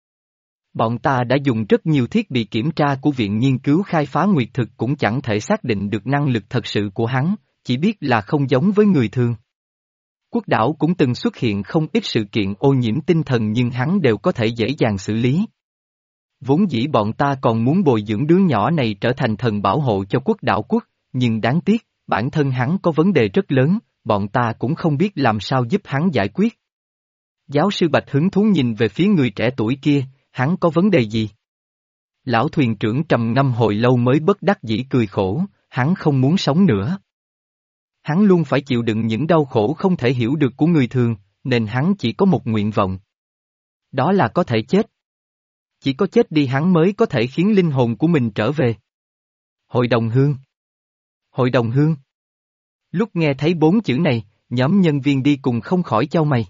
Bọn ta đã dùng rất nhiều thiết bị kiểm tra của Viện Nghiên cứu Khai phá Nguyệt Thực cũng chẳng thể xác định được năng lực thật sự của hắn, chỉ biết là không giống với người thường. Quốc đảo cũng từng xuất hiện không ít sự kiện ô nhiễm tinh thần nhưng hắn đều có thể dễ dàng xử lý. Vốn dĩ bọn ta còn muốn bồi dưỡng đứa nhỏ này trở thành thần bảo hộ cho quốc đảo quốc, nhưng đáng tiếc, bản thân hắn có vấn đề rất lớn, bọn ta cũng không biết làm sao giúp hắn giải quyết. Giáo sư Bạch hứng thú nhìn về phía người trẻ tuổi kia, hắn có vấn đề gì? Lão thuyền trưởng trầm ngâm hồi lâu mới bất đắc dĩ cười khổ, hắn không muốn sống nữa. Hắn luôn phải chịu đựng những đau khổ không thể hiểu được của người thường, nên hắn chỉ có một nguyện vọng. Đó là có thể chết. Chỉ có chết đi hắn mới có thể khiến linh hồn của mình trở về. Hội đồng hương. Hội đồng hương. Lúc nghe thấy bốn chữ này, nhóm nhân viên đi cùng không khỏi chau mày.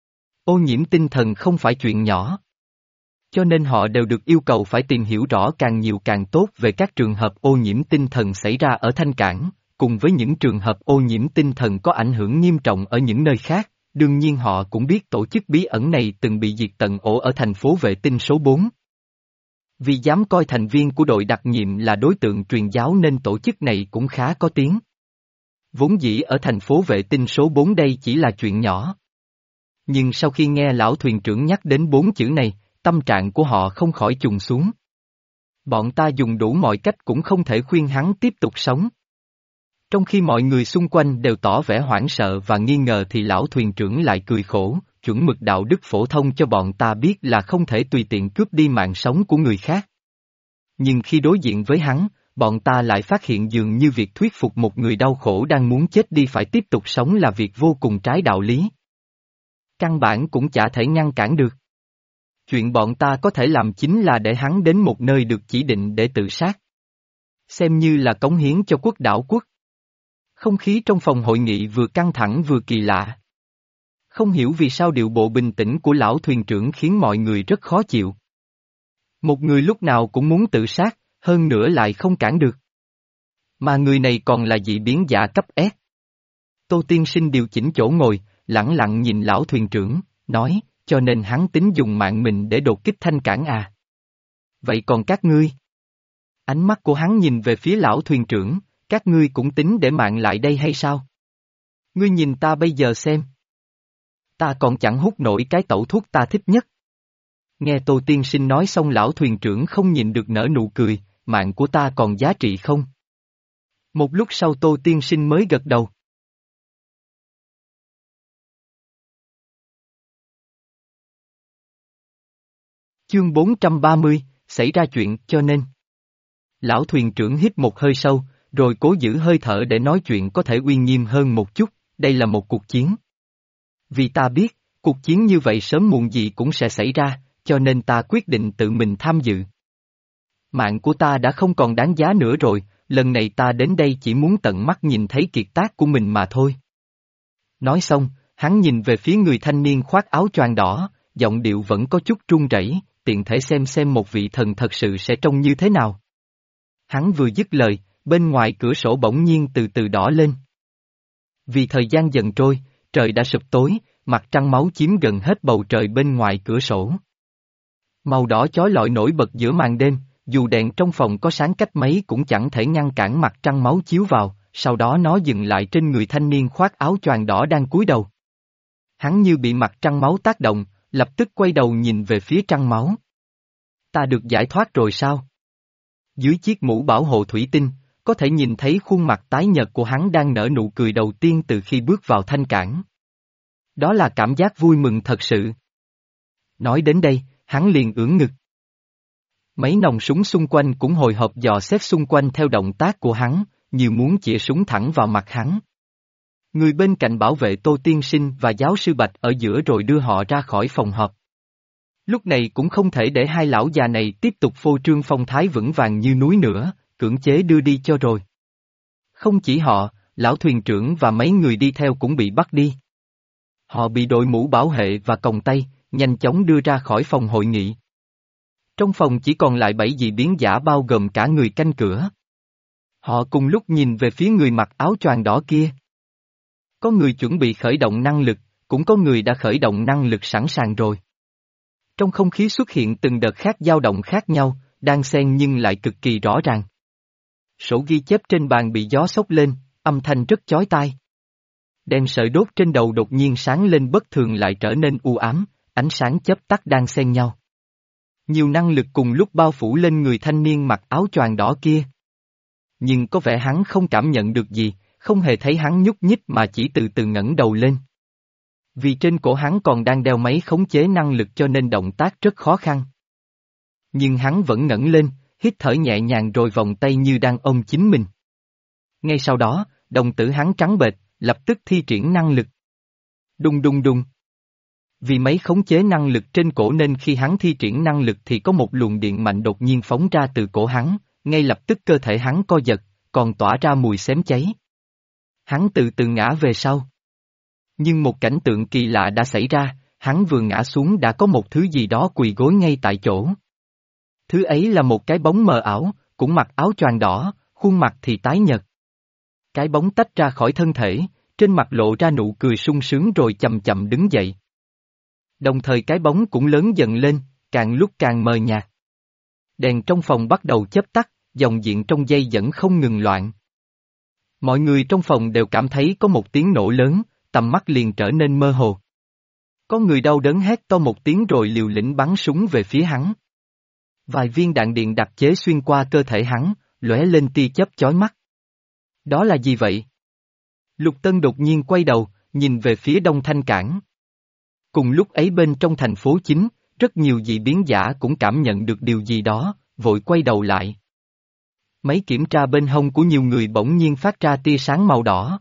Ô nhiễm tinh thần không phải chuyện nhỏ. Cho nên họ đều được yêu cầu phải tìm hiểu rõ càng nhiều càng tốt về các trường hợp ô nhiễm tinh thần xảy ra ở Thanh Cảng, cùng với những trường hợp ô nhiễm tinh thần có ảnh hưởng nghiêm trọng ở những nơi khác. Đương nhiên họ cũng biết tổ chức bí ẩn này từng bị diệt tận ổ ở thành phố vệ tinh số bốn. Vì dám coi thành viên của đội đặc nhiệm là đối tượng truyền giáo nên tổ chức này cũng khá có tiếng. Vốn dĩ ở thành phố vệ tinh số bốn đây chỉ là chuyện nhỏ. Nhưng sau khi nghe lão thuyền trưởng nhắc đến bốn chữ này, tâm trạng của họ không khỏi trùng xuống. Bọn ta dùng đủ mọi cách cũng không thể khuyên hắn tiếp tục sống. Trong khi mọi người xung quanh đều tỏ vẻ hoảng sợ và nghi ngờ thì lão thuyền trưởng lại cười khổ, chuẩn mực đạo đức phổ thông cho bọn ta biết là không thể tùy tiện cướp đi mạng sống của người khác. Nhưng khi đối diện với hắn, bọn ta lại phát hiện dường như việc thuyết phục một người đau khổ đang muốn chết đi phải tiếp tục sống là việc vô cùng trái đạo lý. Căn bản cũng chả thể ngăn cản được. Chuyện bọn ta có thể làm chính là để hắn đến một nơi được chỉ định để tự sát. Xem như là cống hiến cho quốc đảo quốc. Không khí trong phòng hội nghị vừa căng thẳng vừa kỳ lạ. Không hiểu vì sao điệu bộ bình tĩnh của lão thuyền trưởng khiến mọi người rất khó chịu. Một người lúc nào cũng muốn tự sát, hơn nữa lại không cản được. Mà người này còn là dị biến giả cấp S. Tô Tiên Sinh điều chỉnh chỗ ngồi, lẳng lặng nhìn lão thuyền trưởng, nói, cho nên hắn tính dùng mạng mình để đột kích thanh cản à. Vậy còn các ngươi? Ánh mắt của hắn nhìn về phía lão thuyền trưởng, các ngươi cũng tính để mạng lại đây hay sao? Ngươi nhìn ta bây giờ xem. Ta còn chẳng hút nổi cái tẩu thuốc ta thích nhất. Nghe Tô Tiên Sinh nói xong lão thuyền trưởng không nhìn được nở nụ cười, mạng của ta còn giá trị không? Một lúc sau Tô Tiên Sinh mới gật đầu. Chương bốn trăm ba mươi, xảy ra chuyện cho nên. Lão thuyền trưởng hít một hơi sâu, rồi cố giữ hơi thở để nói chuyện có thể uy nghiêm hơn một chút, đây là một cuộc chiến. Vì ta biết, cuộc chiến như vậy sớm muộn gì cũng sẽ xảy ra, cho nên ta quyết định tự mình tham dự. Mạng của ta đã không còn đáng giá nữa rồi, lần này ta đến đây chỉ muốn tận mắt nhìn thấy kiệt tác của mình mà thôi. Nói xong, hắn nhìn về phía người thanh niên khoác áo choàng đỏ, giọng điệu vẫn có chút run rẩy, tiện thể xem xem một vị thần thật sự sẽ trông như thế nào. Hắn vừa dứt lời, bên ngoài cửa sổ bỗng nhiên từ từ đỏ lên. Vì thời gian dần trôi, trời đã sụp tối, mặt trăng máu chiếm gần hết bầu trời bên ngoài cửa sổ. Màu đỏ chói lọi nổi bật giữa màn đêm, dù đèn trong phòng có sáng cách mấy cũng chẳng thể ngăn cản mặt trăng máu chiếu vào, sau đó nó dừng lại trên người thanh niên khoác áo choàng đỏ đang cúi đầu. Hắn như bị mặt trăng máu tác động, lập tức quay đầu nhìn về phía trăng máu. Ta được giải thoát rồi sao? Dưới chiếc mũ bảo hộ thủy tinh, có thể nhìn thấy khuôn mặt tái nhợt của hắn đang nở nụ cười đầu tiên từ khi bước vào thanh cảng. Đó là cảm giác vui mừng thật sự. Nói đến đây, hắn liền ưỡn ngực. Mấy nòng súng xung quanh cũng hồi hộp dò xét xung quanh theo động tác của hắn, như muốn chĩa súng thẳng vào mặt hắn. Người bên cạnh bảo vệ Tô Tiên Sinh và giáo sư Bạch ở giữa rồi đưa họ ra khỏi phòng họp. Lúc này cũng không thể để hai lão già này tiếp tục phô trương phong thái vững vàng như núi nữa, cưỡng chế đưa đi cho rồi. Không chỉ họ, lão thuyền trưởng và mấy người đi theo cũng bị bắt đi. Họ bị đội mũ bảo hệ và còng tay, nhanh chóng đưa ra khỏi phòng hội nghị. Trong phòng chỉ còn lại bảy dị biến giả bao gồm cả người canh cửa. Họ cùng lúc nhìn về phía người mặc áo choàng đỏ kia. Có người chuẩn bị khởi động năng lực, cũng có người đã khởi động năng lực sẵn sàng rồi. Trong không khí xuất hiện từng đợt khác dao động khác nhau, đang xen nhưng lại cực kỳ rõ ràng. Sổ ghi chép trên bàn bị gió xốc lên, âm thanh rất chói tai. Đèn sợi đốt trên đầu đột nhiên sáng lên bất thường lại trở nên u ám, ánh sáng chớp tắt đang xen nhau. Nhiều năng lực cùng lúc bao phủ lên người thanh niên mặc áo choàng đỏ kia. Nhưng có vẻ hắn không cảm nhận được gì, không hề thấy hắn nhúc nhích mà chỉ từ từ ngẩng đầu lên. Vì trên cổ hắn còn đang đeo máy khống chế năng lực cho nên động tác rất khó khăn. Nhưng hắn vẫn ngẩng lên, hít thở nhẹ nhàng rồi vòng tay như đang ôm chính mình. Ngay sau đó, đồng tử hắn trắng bệch, lập tức thi triển năng lực. Đùng đùng đùng. Vì máy khống chế năng lực trên cổ nên khi hắn thi triển năng lực thì có một luồng điện mạnh đột nhiên phóng ra từ cổ hắn, ngay lập tức cơ thể hắn co giật, còn tỏa ra mùi xém cháy. Hắn từ từ ngã về sau. Nhưng một cảnh tượng kỳ lạ đã xảy ra, hắn vừa ngã xuống đã có một thứ gì đó quỳ gối ngay tại chỗ. Thứ ấy là một cái bóng mờ ảo, cũng mặc áo choàng đỏ, khuôn mặt thì tái nhợt. Cái bóng tách ra khỏi thân thể, trên mặt lộ ra nụ cười sung sướng rồi chậm chậm đứng dậy. Đồng thời cái bóng cũng lớn dần lên, càng lúc càng mờ nhạt. Đèn trong phòng bắt đầu chớp tắt, dòng điện trong dây dẫn không ngừng loạn. Mọi người trong phòng đều cảm thấy có một tiếng nổ lớn, tầm mắt liền trở nên mơ hồ. Có người đau đớn hét to một tiếng rồi liều lĩnh bắn súng về phía hắn. Vài viên đạn điện đặc chế xuyên qua cơ thể hắn, lóe lên tia chớp chói mắt. Đó là gì vậy? Lục Tân đột nhiên quay đầu, nhìn về phía đông thanh cảng. Cùng lúc ấy bên trong thành phố chính, rất nhiều dị biến giả cũng cảm nhận được điều gì đó, vội quay đầu lại. Máy kiểm tra bên hông của nhiều người bỗng nhiên phát ra tia sáng màu đỏ.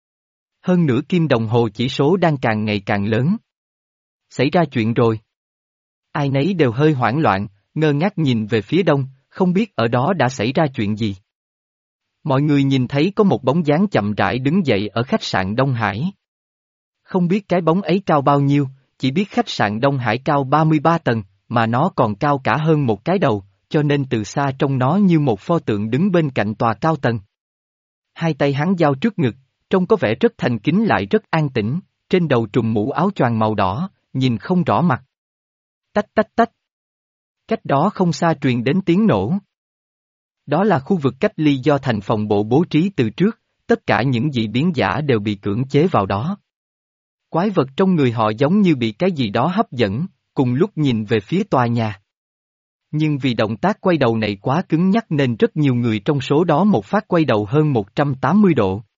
Hơn nửa kim đồng hồ chỉ số đang càng ngày càng lớn. Xảy ra chuyện rồi. Ai nấy đều hơi hoảng loạn, ngơ ngác nhìn về phía đông, không biết ở đó đã xảy ra chuyện gì. Mọi người nhìn thấy có một bóng dáng chậm rãi đứng dậy ở khách sạn Đông Hải. Không biết cái bóng ấy cao bao nhiêu, chỉ biết khách sạn Đông Hải cao ba mươi ba tầng, mà nó còn cao cả hơn một cái đầu, cho nên từ xa trông nó như một pho tượng đứng bên cạnh tòa cao tầng. Hai tay hắn giao trước ngực, trông có vẻ rất thành kính lại rất an tĩnh, trên đầu trùm mũ áo choàng màu đỏ, nhìn không rõ mặt. Tách tách tách. Cách đó không xa truyền đến tiếng nổ. Đó là khu vực cách ly do thành phòng bộ bố trí từ trước, tất cả những dị biến giả đều bị cưỡng chế vào đó. Quái vật trong người họ giống như bị cái gì đó hấp dẫn, cùng lúc nhìn về phía tòa nhà. Nhưng vì động tác quay đầu này quá cứng nhắc nên rất nhiều người trong số đó một phát quay đầu hơn một trăm tám mươi độ.